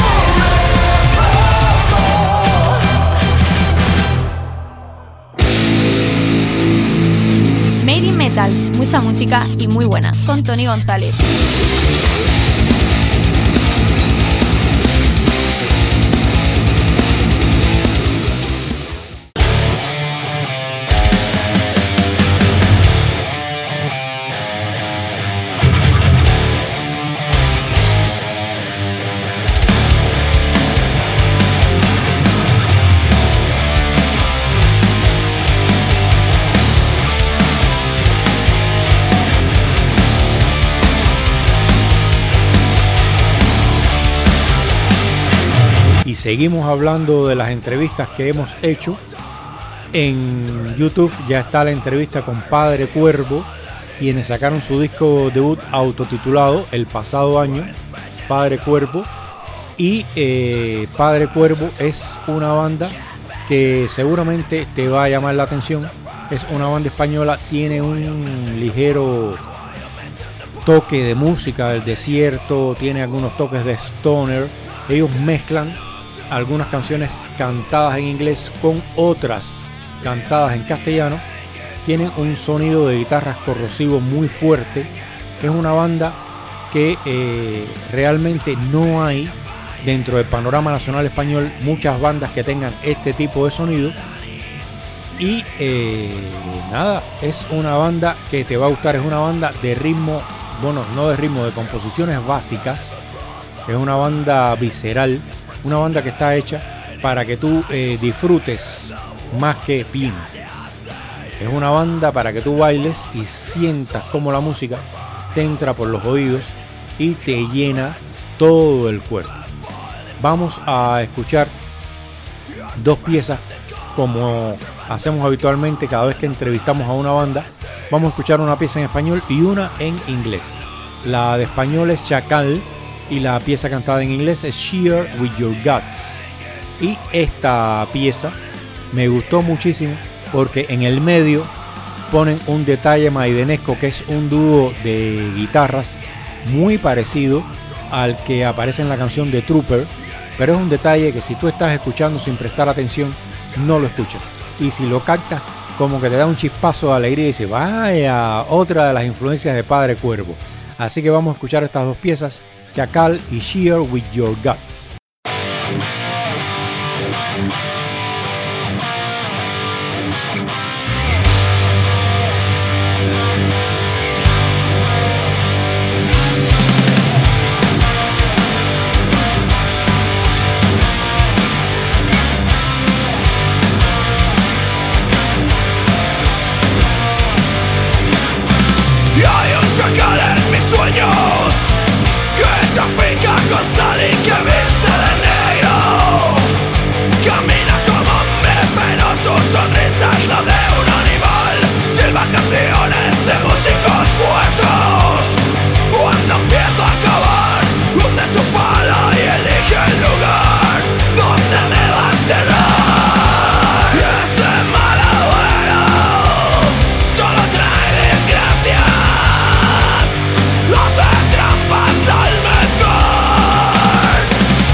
forevermore. Made in Metal, mucha música y muy buena, con Tony González. Y seguimos hablando de las entrevistas que hemos hecho. En YouTube ya está la entrevista con Padre Cuervo, quienes sacaron su disco debut autotitulado el pasado año, Padre Cuervo. Y eh, Padre Cuervo es una banda que seguramente te va a llamar la atención. Es una banda española, tiene un ligero toque de música del desierto, tiene algunos toques de stoner. Ellos mezclan algunas canciones cantadas en inglés con otras cantadas en castellano. Tienen un sonido de guitarras corrosivo muy fuerte. Es una banda que eh, realmente no hay dentro del panorama nacional español muchas bandas que tengan este tipo de sonido. Y eh, nada, es una banda que te va a gustar. Es una banda de ritmo, bueno, no de ritmo, de composiciones básicas. Es una banda visceral. Una banda que está hecha para que tú eh, disfrutes más que pienses. Es una banda para que tú bailes y sientas como la música te entra por los oídos y te llena todo el cuerpo. Vamos a escuchar dos piezas como hacemos habitualmente cada vez que entrevistamos a una banda. Vamos a escuchar una pieza en español y una en inglés. La de español es Chacal y la pieza cantada en inglés es Share With Your Guts. Y esta pieza me gustó muchísimo porque en el medio ponen un detalle maidenesco, que es un dúo de guitarras muy parecido al que aparece en la canción de Trooper, pero es un detalle que si tú estás escuchando sin prestar atención no lo escuchas, y si lo captas como que te da un chispazo de alegría y dices, vaya, otra de las influencias de Padre Cuervo. Así que vamos a escuchar estas dos piezas, Chacal y Share With Your Guts. Y hay un chacal en mis sueños que trafica con sal y que viste de negro. Camina como un pero su sonrisa es la de un animal. Silba canciones de músicos muertos. Cuando empieza a acabar, hunde su pala y elige el lugar donde me va a enterrar. Y ese mal agüero solo trae desgracias, hace trampas al mejor.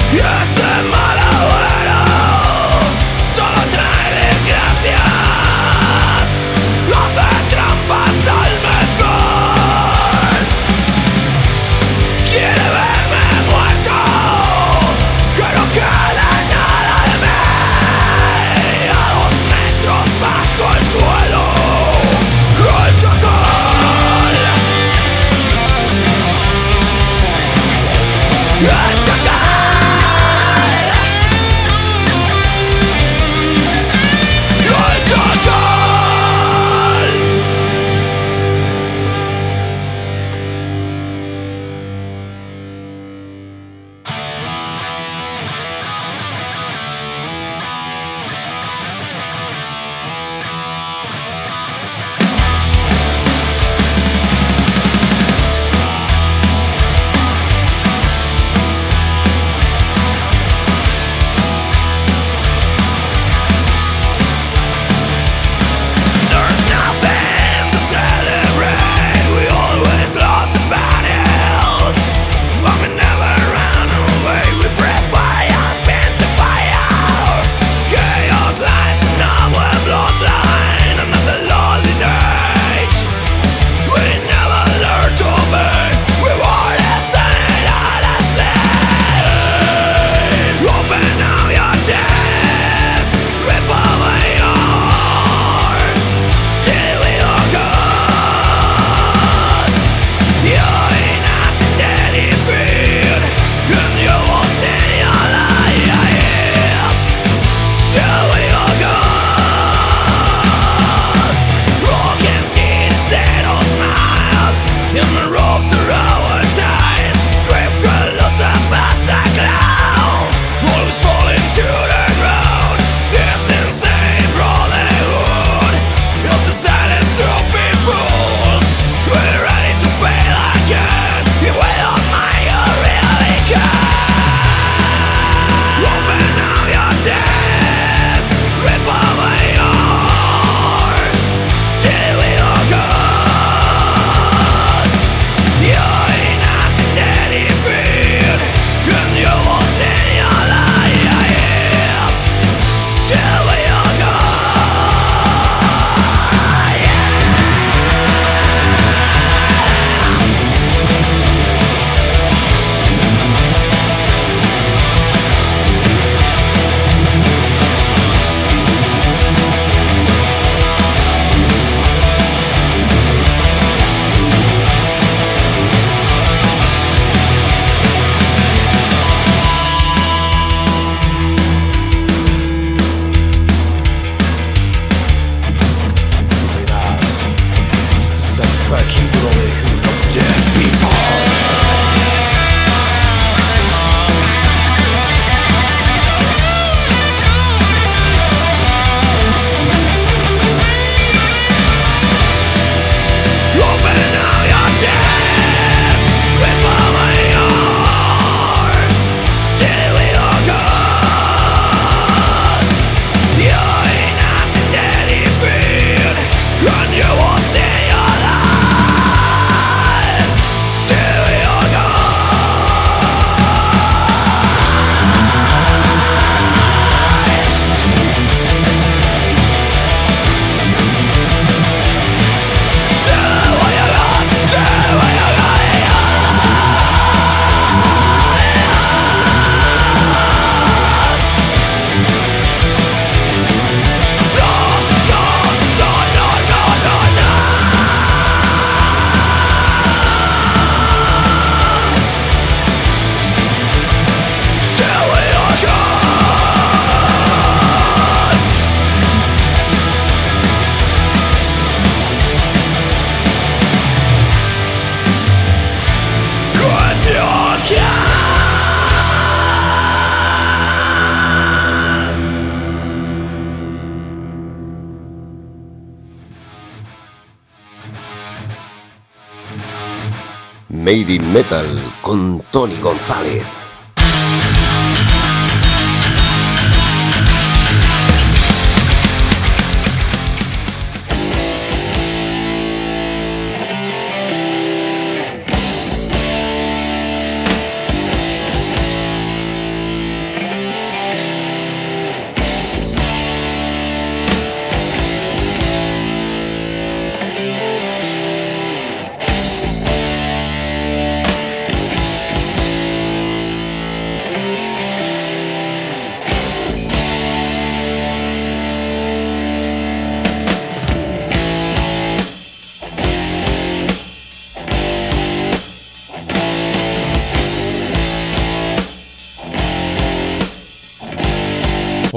Made in Metal con Tony González.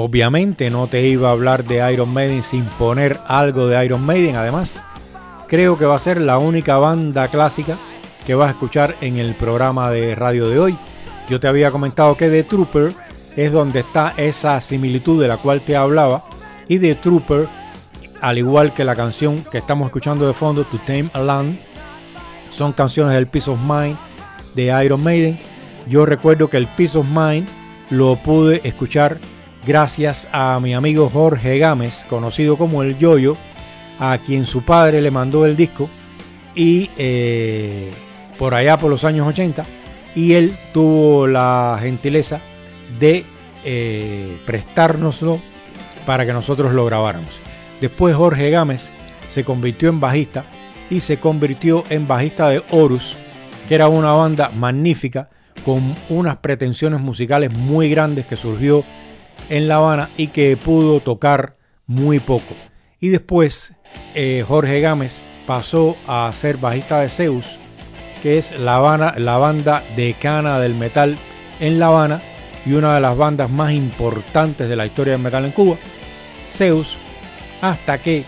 Obviamente no te iba a hablar de Iron Maiden sin poner algo de Iron Maiden. Además, creo que va a ser la única banda clásica que vas a escuchar en el programa de radio de hoy. Yo te había comentado que The Trooper es donde está esa similitud de la cual te hablaba, y The Trooper, al igual que la canción que estamos escuchando de fondo, To Tame a Land, son canciones del Peace of Mind de Iron Maiden. Yo recuerdo que el Peace of Mind lo pude escuchar gracias a mi amigo Jorge Gámez, conocido como el Yoyo, a quien su padre le mandó el disco y eh, por allá por los años ochenta, y él tuvo la gentileza de eh, prestárnoslo para que nosotros lo grabáramos. Después Jorge Gámez se convirtió en bajista y se convirtió en bajista de Horus, que era una banda magnífica con unas pretensiones musicales muy grandes que surgió en La Habana y que pudo tocar muy poco. Y después eh, Jorge Gámez pasó a ser bajista de Zeus, que es la, Habana, la banda decana del metal en La Habana y una de las bandas más importantes de la historia del metal en Cuba, Zeus, hasta que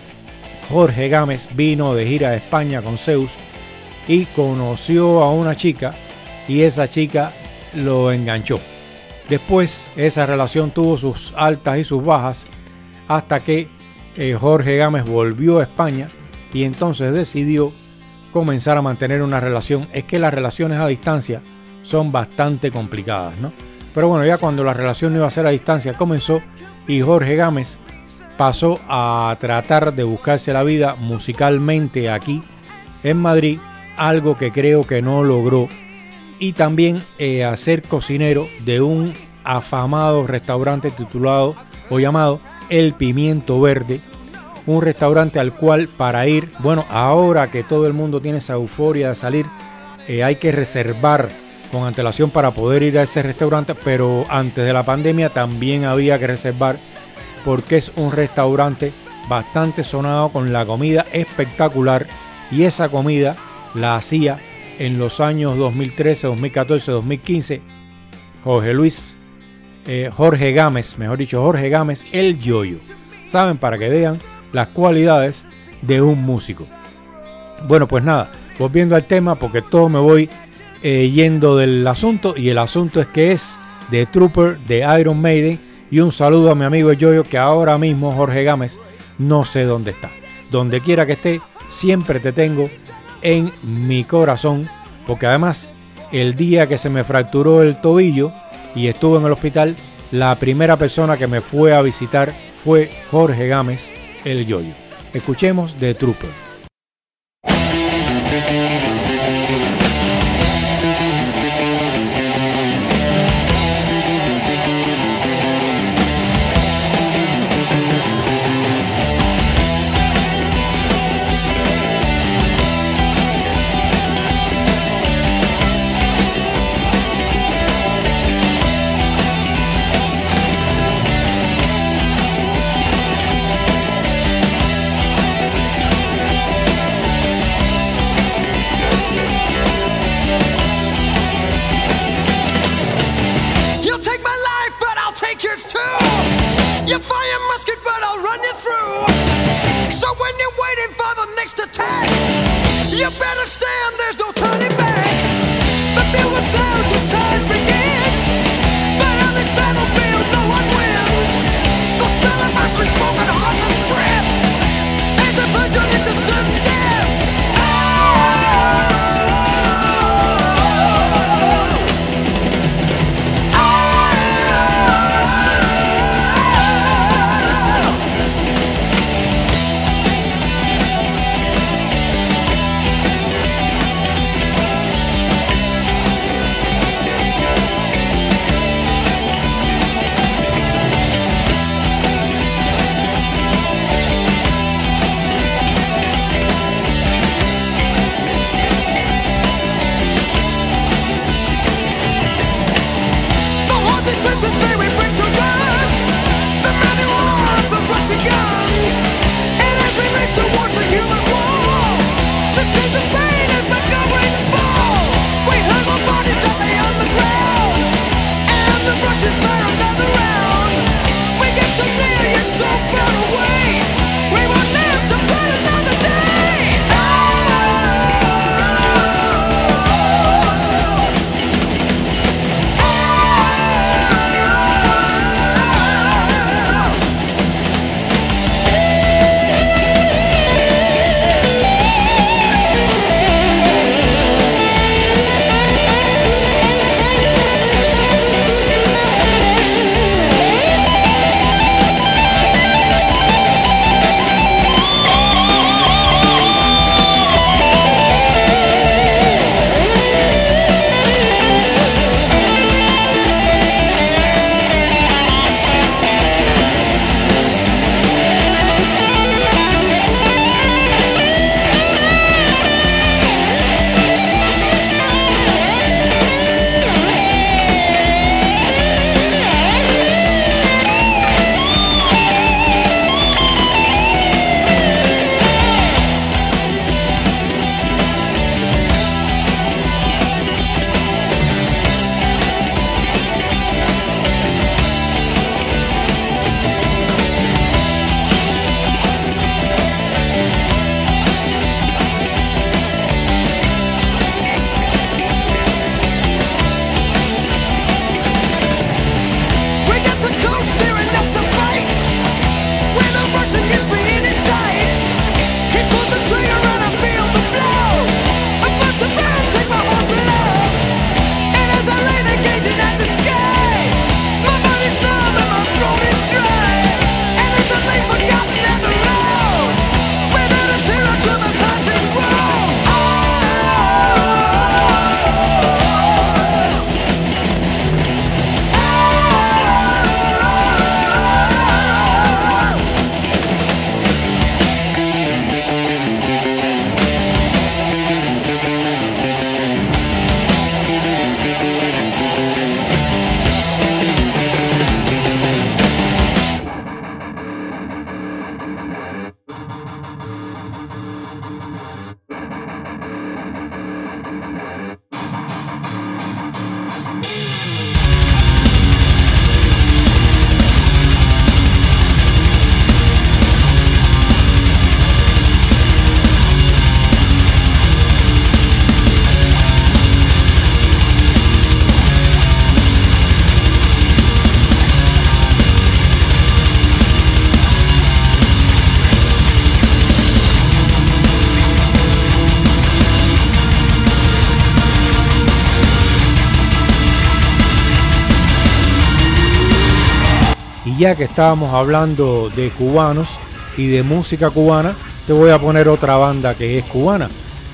Jorge Gámez vino de gira a España con Zeus y conoció a una chica y esa chica lo enganchó. Después esa relación tuvo sus altas y sus bajas hasta que eh, Jorge Gámez volvió a España y entonces decidió comenzar a mantener una relación. Es que las relaciones a distancia son bastante complicadas, ¿no? Pero bueno, ya cuando la relación no iba a ser a distancia comenzó y Jorge Gámez pasó a tratar de buscarse la vida musicalmente aquí en Madrid, algo que creo que no logró, y también eh, a ser cocinero de un afamado restaurante titulado o llamado El Pimiento Verde, un restaurante al cual para ir, bueno, ahora que todo el mundo tiene esa euforia de salir, eh, hay que reservar con antelación para poder ir a ese restaurante, pero antes de la pandemia también había que reservar porque es un restaurante bastante sonado con la comida espectacular, y esa comida la hacía en los años dos mil trece, dos mil catorce, dos mil quince Jorge Luis, eh, Jorge Gámez, mejor dicho, Jorge Gámez, el Yoyo. ¿Saben? Para que vean las cualidades de un músico. Bueno, pues nada, volviendo al tema, porque todo me voy eh, yendo del asunto, y el asunto es que es The Trooper de Iron Maiden. Y un saludo a mi amigo Yoyo, que ahora mismo, Jorge Gámez, no sé dónde está. Donde quiera que esté, siempre te tengo en mi corazón, porque además el día que se me fracturó el tobillo y estuve en el hospital, la primera persona que me fue a visitar fue Jorge Gámez, el Yoyo. Escuchemos The Trooper. Y ya que estábamos hablando de cubanos y de música cubana, te voy a poner otra banda que es cubana.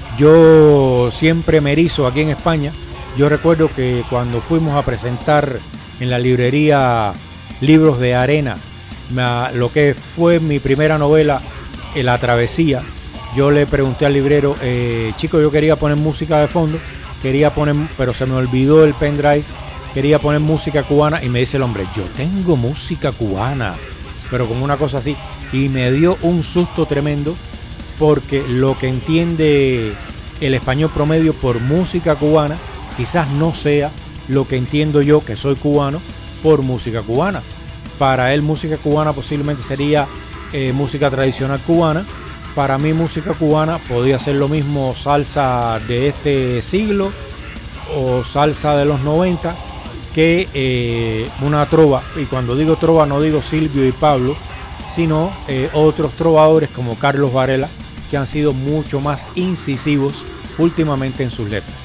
Yo siempre me erizo aquí en España. Yo recuerdo que cuando fuimos a presentar en la librería Libros de Arena me, lo que fue mi primera novela, La Travesía, yo le pregunté al librero, eh, chico, yo quería poner música de fondo, quería poner, pero se me olvidó el pendrive, quería poner música cubana, y me dice el hombre, yo tengo música cubana, pero como una cosa así, y me dio un susto tremendo, porque lo que entiende el español promedio por música cubana quizás no sea lo que entiendo yo, que soy cubano, por música cubana. Para él música cubana posiblemente sería eh, música tradicional cubana. Para mí música cubana podría ser lo mismo salsa de este siglo o salsa de los noventa que eh, una trova. Y cuando digo trova no digo Silvio y Pablo, sino eh, otros trovadores como Carlos Varela, que han sido mucho más incisivos últimamente en sus letras.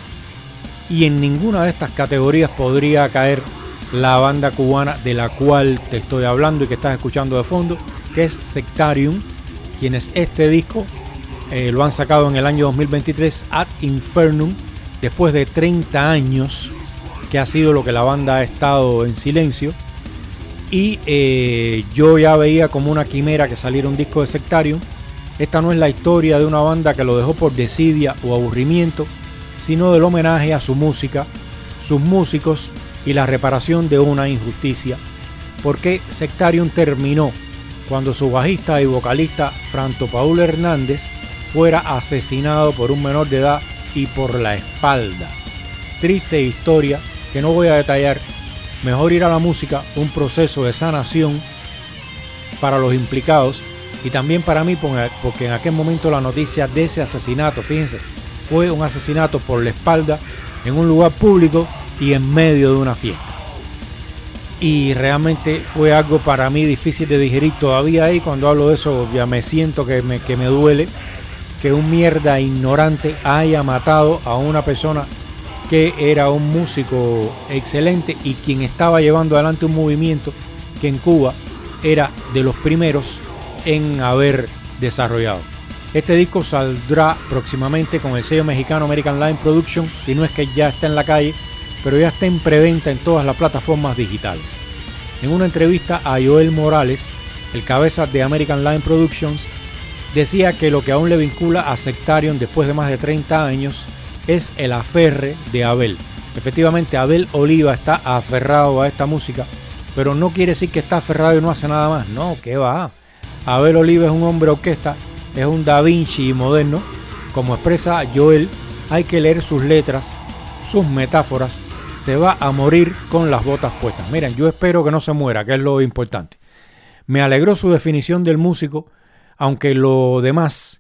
Y en ninguna de estas categorías podría caer la banda cubana de la cual te estoy hablando y que estás escuchando de fondo, que es Sectarium, quienes este disco eh, lo han sacado en el año dos mil veintitrés, Ad Infernum, después de treinta años, que ha sido lo que la banda ha estado en silencio. Y eh, yo ya veía como una quimera que saliera un disco de Sectarium. Esta no es la historia de una banda que lo dejó por desidia o aburrimiento, sino del homenaje a su música, sus músicos y la reparación de una injusticia. Porque Sectarium terminó cuando su bajista y vocalista Franto Paul Hernández fuera asesinado por un menor de edad y por la espalda. Triste historia que no voy a detallar. Mejor ir a la música, un proceso de sanación para los implicados y también para mí, porque en aquel momento la noticia de ese asesinato, fíjense, fue un asesinato por la espalda en un lugar público y en medio de una fiesta. Y realmente fue algo para mí difícil de digerir todavía. Ahí cuando hablo de eso ya me siento que me, que me duele que un mierda ignorante haya matado a una persona que era un músico excelente y quien estaba llevando adelante un movimiento que en Cuba era de los primeros en haber desarrollado. Este disco saldrá próximamente con el sello mexicano American Line Production, si no es que ya está en la calle, pero ya está en preventa en todas las plataformas digitales. En una entrevista a Joel Morales, el cabeza de American Line Productions, decía que lo que aún le vincula a Sectarium después de más de treinta años es el aferre de Abel. Efectivamente, Abel Oliva está aferrado a esta música, pero no quiere decir que está aferrado y no hace nada más. No, ¿qué va? Abel Oliva es un hombre orquesta, es un Da Vinci moderno. Como expresa Joel, hay que leer sus letras, sus metáforas. Se va a morir con las botas puestas. Miren, yo espero que no se muera, que es lo importante. Me alegró su definición del músico, aunque lo demás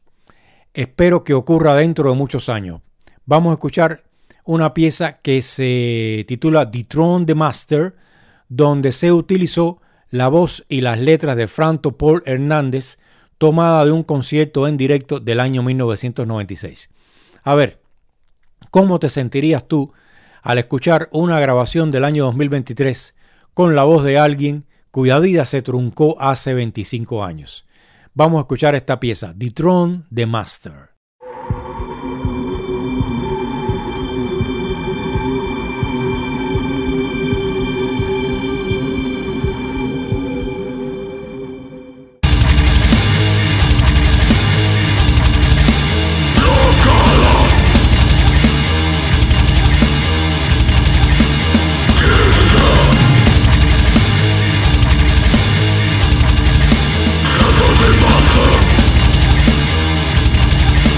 espero que ocurra dentro de muchos años. Vamos a escuchar una pieza que se titula Dethrone the Master, donde se utilizó la voz y las letras de Franto Paul Hernández, tomada de un concierto en directo del año mil novecientos noventa y seis. A ver, ¿cómo te sentirías tú al escuchar una grabación del año dos mil veintitrés con la voz de alguien cuya vida se truncó hace veinticinco años? Vamos a escuchar esta pieza, Dethrone the Master. Master.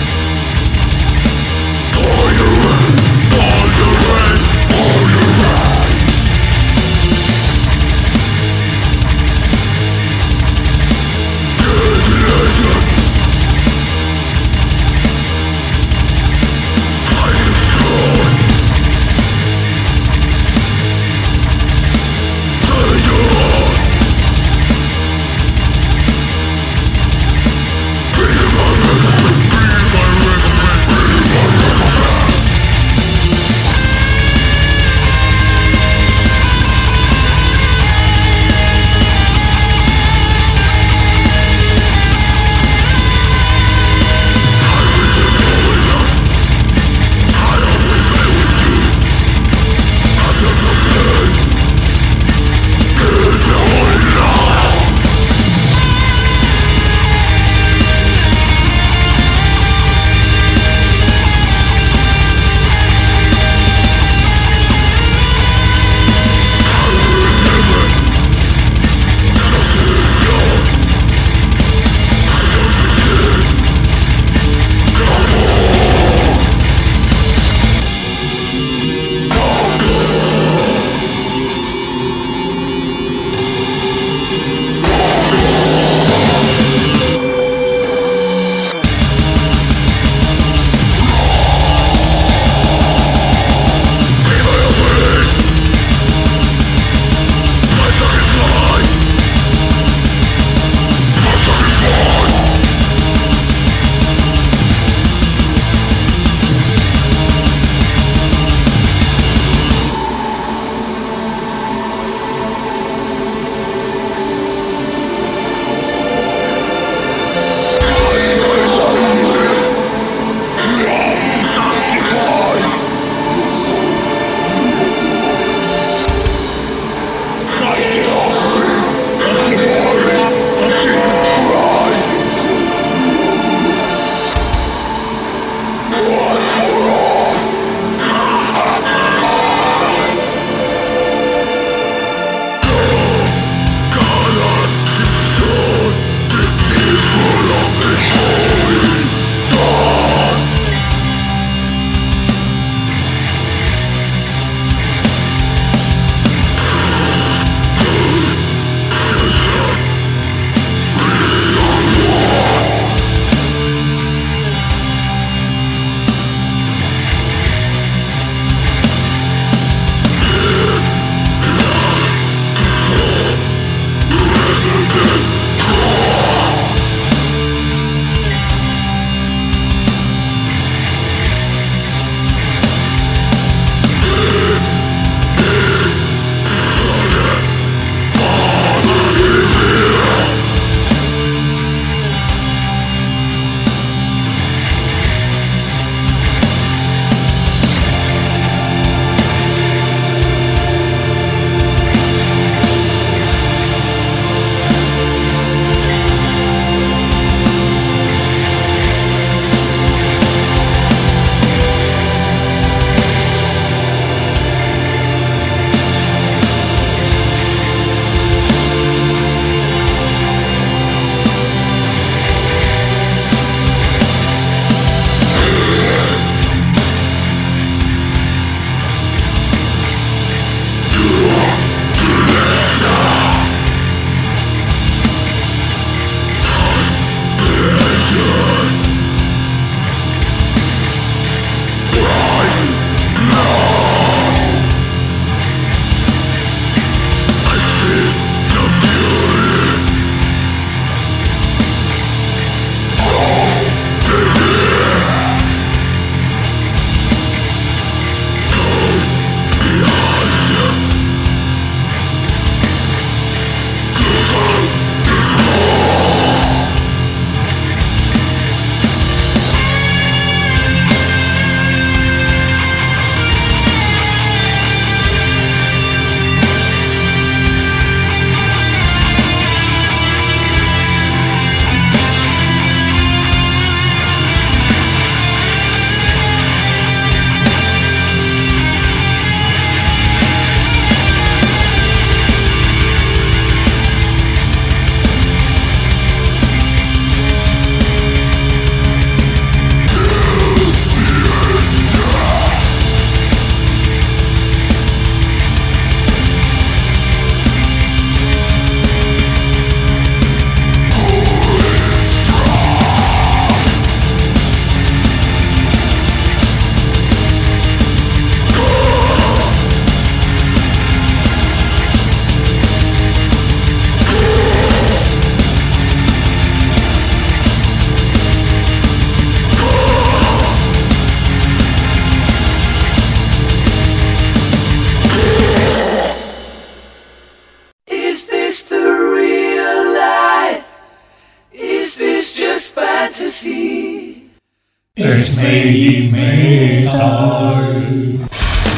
Es Made Metal.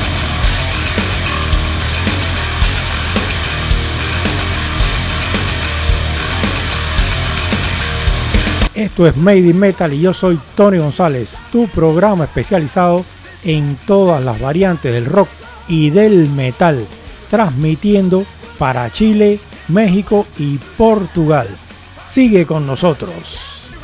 Esto es Made in Metal y yo soy Tony González, tu programa especializado en todas las variantes del rock y del metal, transmitiendo para Chile, México y Portugal. Sigue con nosotros.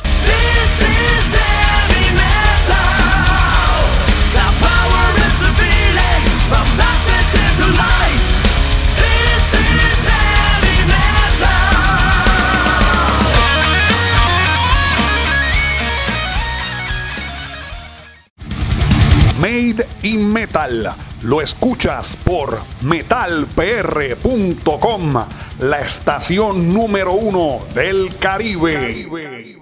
Made in Metal, lo escuchas por metal p r punto com, la estación número uno del Caribe. Caribe.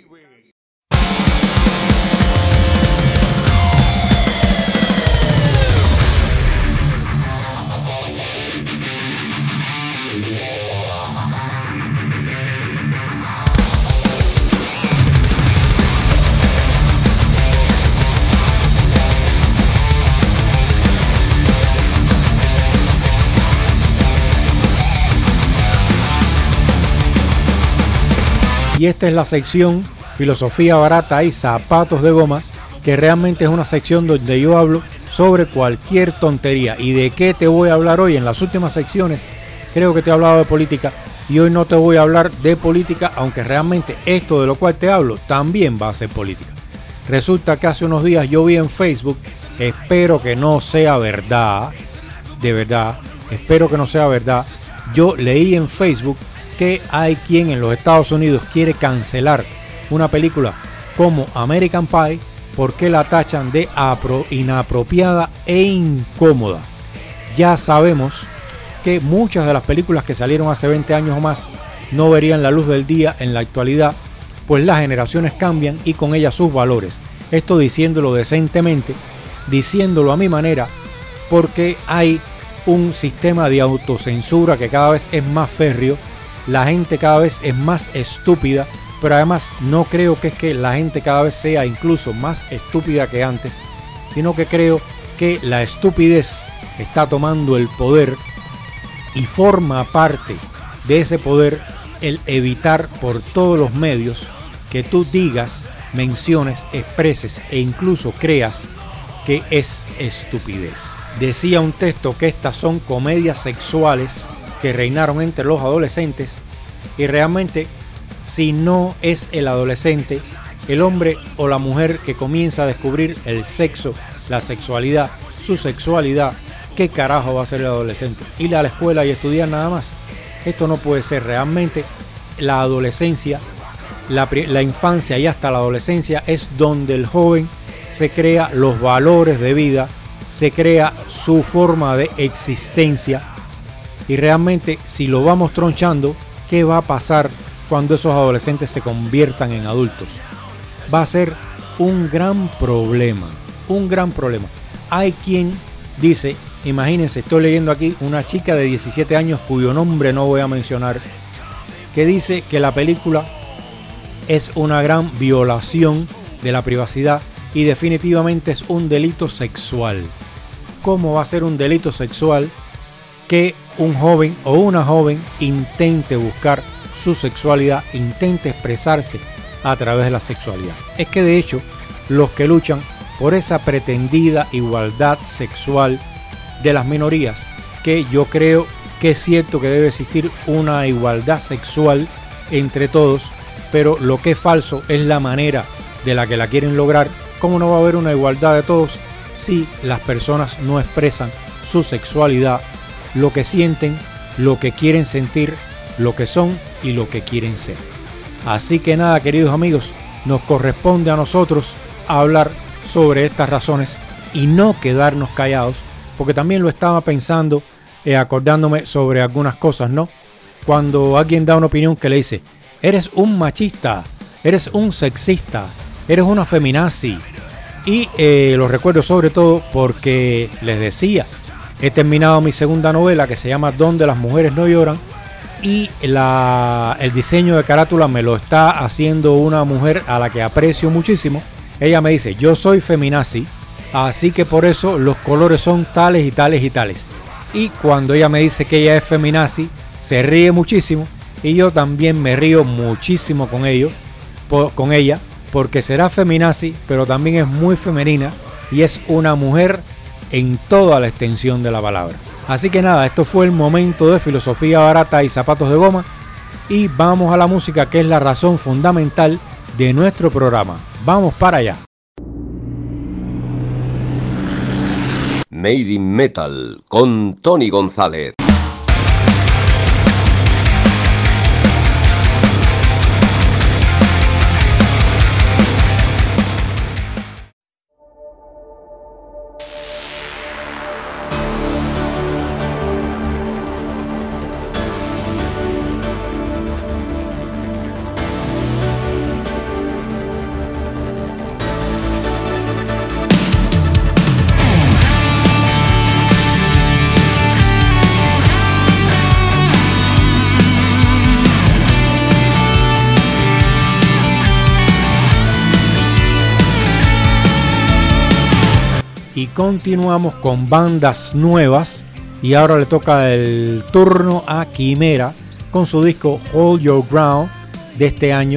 Y esta es la sección Filosofía Barata y Zapatos de Goma, que realmente es una sección donde yo hablo sobre cualquier tontería. ¿Y de qué te voy a hablar hoy? En las últimas secciones creo que te he hablado de política y hoy no te voy a hablar de política, aunque realmente esto de lo cual te hablo también va a ser política. Resulta que hace unos días yo vi en Facebook, espero que no sea verdad, de verdad, espero que no sea verdad, yo leí en Facebook que hay quien en los Estados Unidos quiere cancelar una película como American Pie porque la tachan de apro, inapropiada e incómoda. Ya sabemos que muchas de las películas que salieron hace veinte años o más no verían la luz del día en la actualidad, pues las generaciones cambian y con ellas sus valores. Esto diciéndolo decentemente, diciéndolo a mi manera, porque hay un sistema de autocensura que cada vez es más férreo. La gente cada vez es más estúpida, pero además no creo que es que la gente cada vez sea incluso más estúpida que antes, sino que creo que la estupidez está tomando el poder y forma parte de ese poder el evitar por todos los medios que tú digas, menciones, expreses e incluso creas que es estupidez. Decía un texto que estas son comedias sexuales que reinaron entre los adolescentes y realmente si no es el adolescente, el hombre o la mujer que comienza a descubrir el sexo, la sexualidad, su sexualidad ¿qué carajo va a hacer el adolescente? Ir a la escuela y estudiar nada más. Esto no puede ser. Realmente la adolescencia, la, la infancia y hasta la adolescencia es donde el joven se crea los valores de vida, se crea su forma de existencia. Y realmente, si lo vamos tronchando, ¿qué va a pasar cuando esos adolescentes se conviertan en adultos? Va a ser un gran problema, un gran problema. Hay quien dice, imagínense, estoy leyendo aquí una chica de diecisiete años cuyo nombre no voy a mencionar, que dice que la película es una gran violación de la privacidad y definitivamente es un delito sexual. ¿Cómo va a ser un delito sexual que un joven o una joven intente buscar su sexualidad, intente expresarse a través de la sexualidad? Es que de hecho los que luchan por esa pretendida igualdad sexual de las minorías, que yo creo que es cierto que debe existir una igualdad sexual entre todos, pero lo que es falso es la manera de la que la quieren lograr. ¿Cómo no va a haber una igualdad de todos si las personas no expresan su sexualidad, lo que sienten, lo que quieren sentir, lo que son y lo que quieren ser? Así que nada, queridos amigos, nos corresponde a nosotros hablar sobre estas razones y no quedarnos callados, porque también lo estaba pensando, eh, acordándome sobre algunas cosas, ¿no? Cuando alguien da una opinión que le dice, eres un machista, eres un sexista, eres una feminazi. Y eh, lo recuerdo sobre todo porque les decía, he terminado mi segunda novela que se llama Donde las mujeres no lloran, y la, el diseño de carátula me lo está haciendo una mujer a la que aprecio muchísimo. Ella me dice, yo soy feminazi, así que por eso los colores son tales y tales y tales. Y cuando ella me dice que ella es feminazi, se ríe muchísimo y yo también me río muchísimo con ello, por, con ella, porque será feminazi, pero también es muy femenina y es una mujer en toda la extensión de la palabra. Así que nada, esto fue el momento de filosofía barata y zapatos de goma, y vamos a la música, que es la razón fundamental de nuestro programa. Vamos para allá. Made in Metal con Tony González. Y continuamos con bandas nuevas, y ahora le toca el turno a Quimera con su disco Hold Your Ground de este año.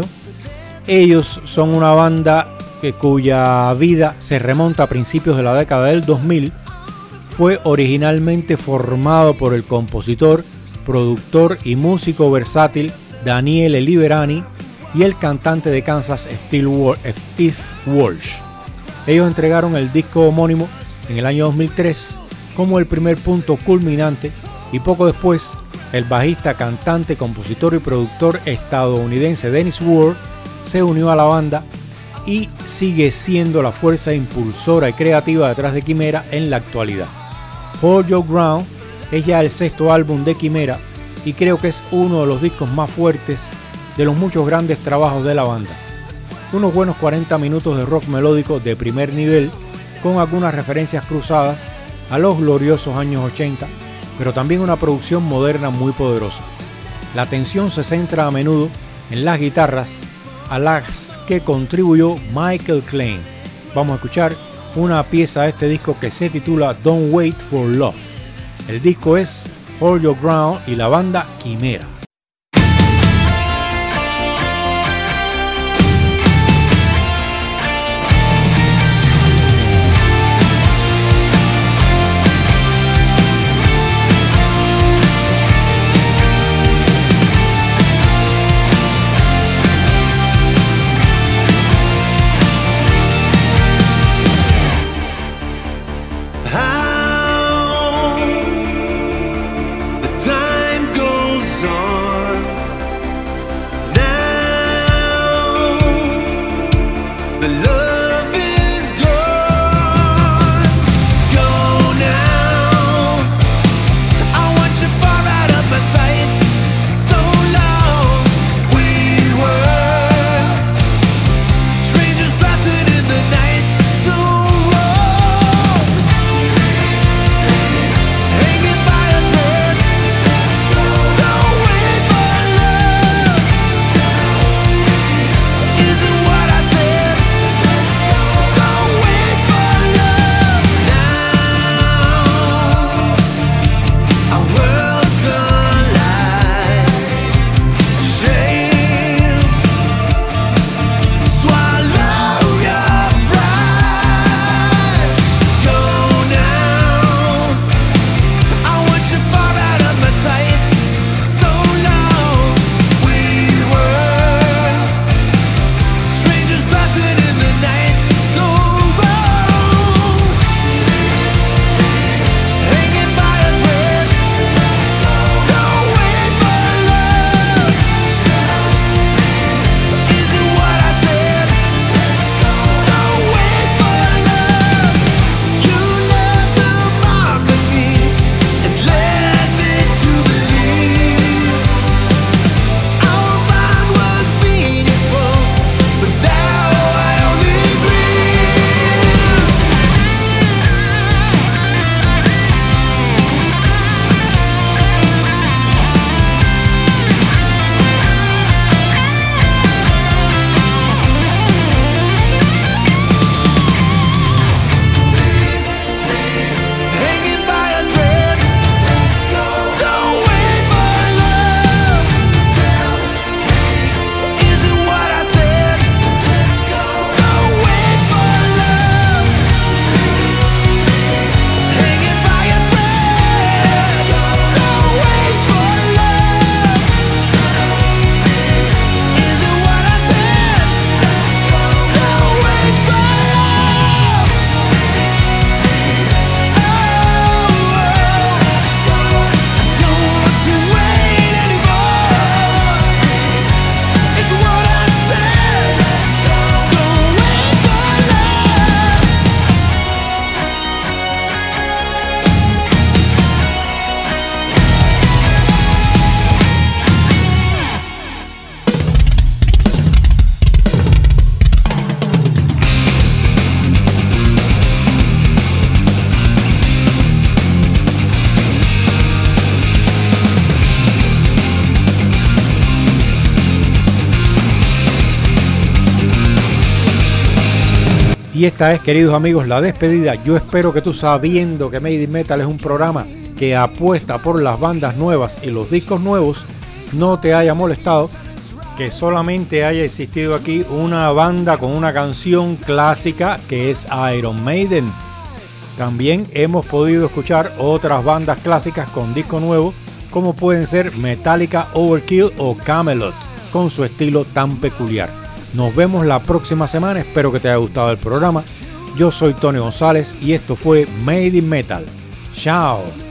Ellos son una banda que, cuya vida se remonta a principios de la década del dos mil. Fue originalmente formado por el compositor, productor y músico versátil Daniele Liberani y el cantante de Kansas Steve Walsh. Ellos entregaron el disco homónimo en el año dos mil tres como el primer punto culminante, y poco después el bajista, cantante, compositor y productor estadounidense Dennis Ward se unió a la banda y sigue siendo la fuerza impulsora y creativa detrás de Quimera en la actualidad. Hold Your Ground es ya el sexto álbum de Quimera y creo que es uno de los discos más fuertes de los muchos grandes trabajos de la banda. Unos buenos cuarenta minutos de rock melódico de primer nivel, con algunas referencias cruzadas a los gloriosos años ochenta, pero también una producción moderna muy poderosa. La atención se centra a menudo en las guitarras, a las que contribuyó Michael Klein. Vamos a escuchar una pieza de este disco que se titula Don't Wait for Love. El disco es Hold Your Ground y la banda Quimera. How Y esta es, queridos amigos, la despedida. Yo espero que tú, sabiendo que Made in Metal es un programa que apuesta por las bandas nuevas y los discos nuevos, no te haya molestado que solamente haya existido aquí una banda con una canción clásica que es Iron Maiden. También hemos podido escuchar otras bandas clásicas con disco nuevo, como pueden ser Metallica, Overkill o Kamelot, con su estilo tan peculiar. Nos vemos la próxima semana, espero que te haya gustado el programa. Yo soy Tony González y esto fue Made in Metal. Chao.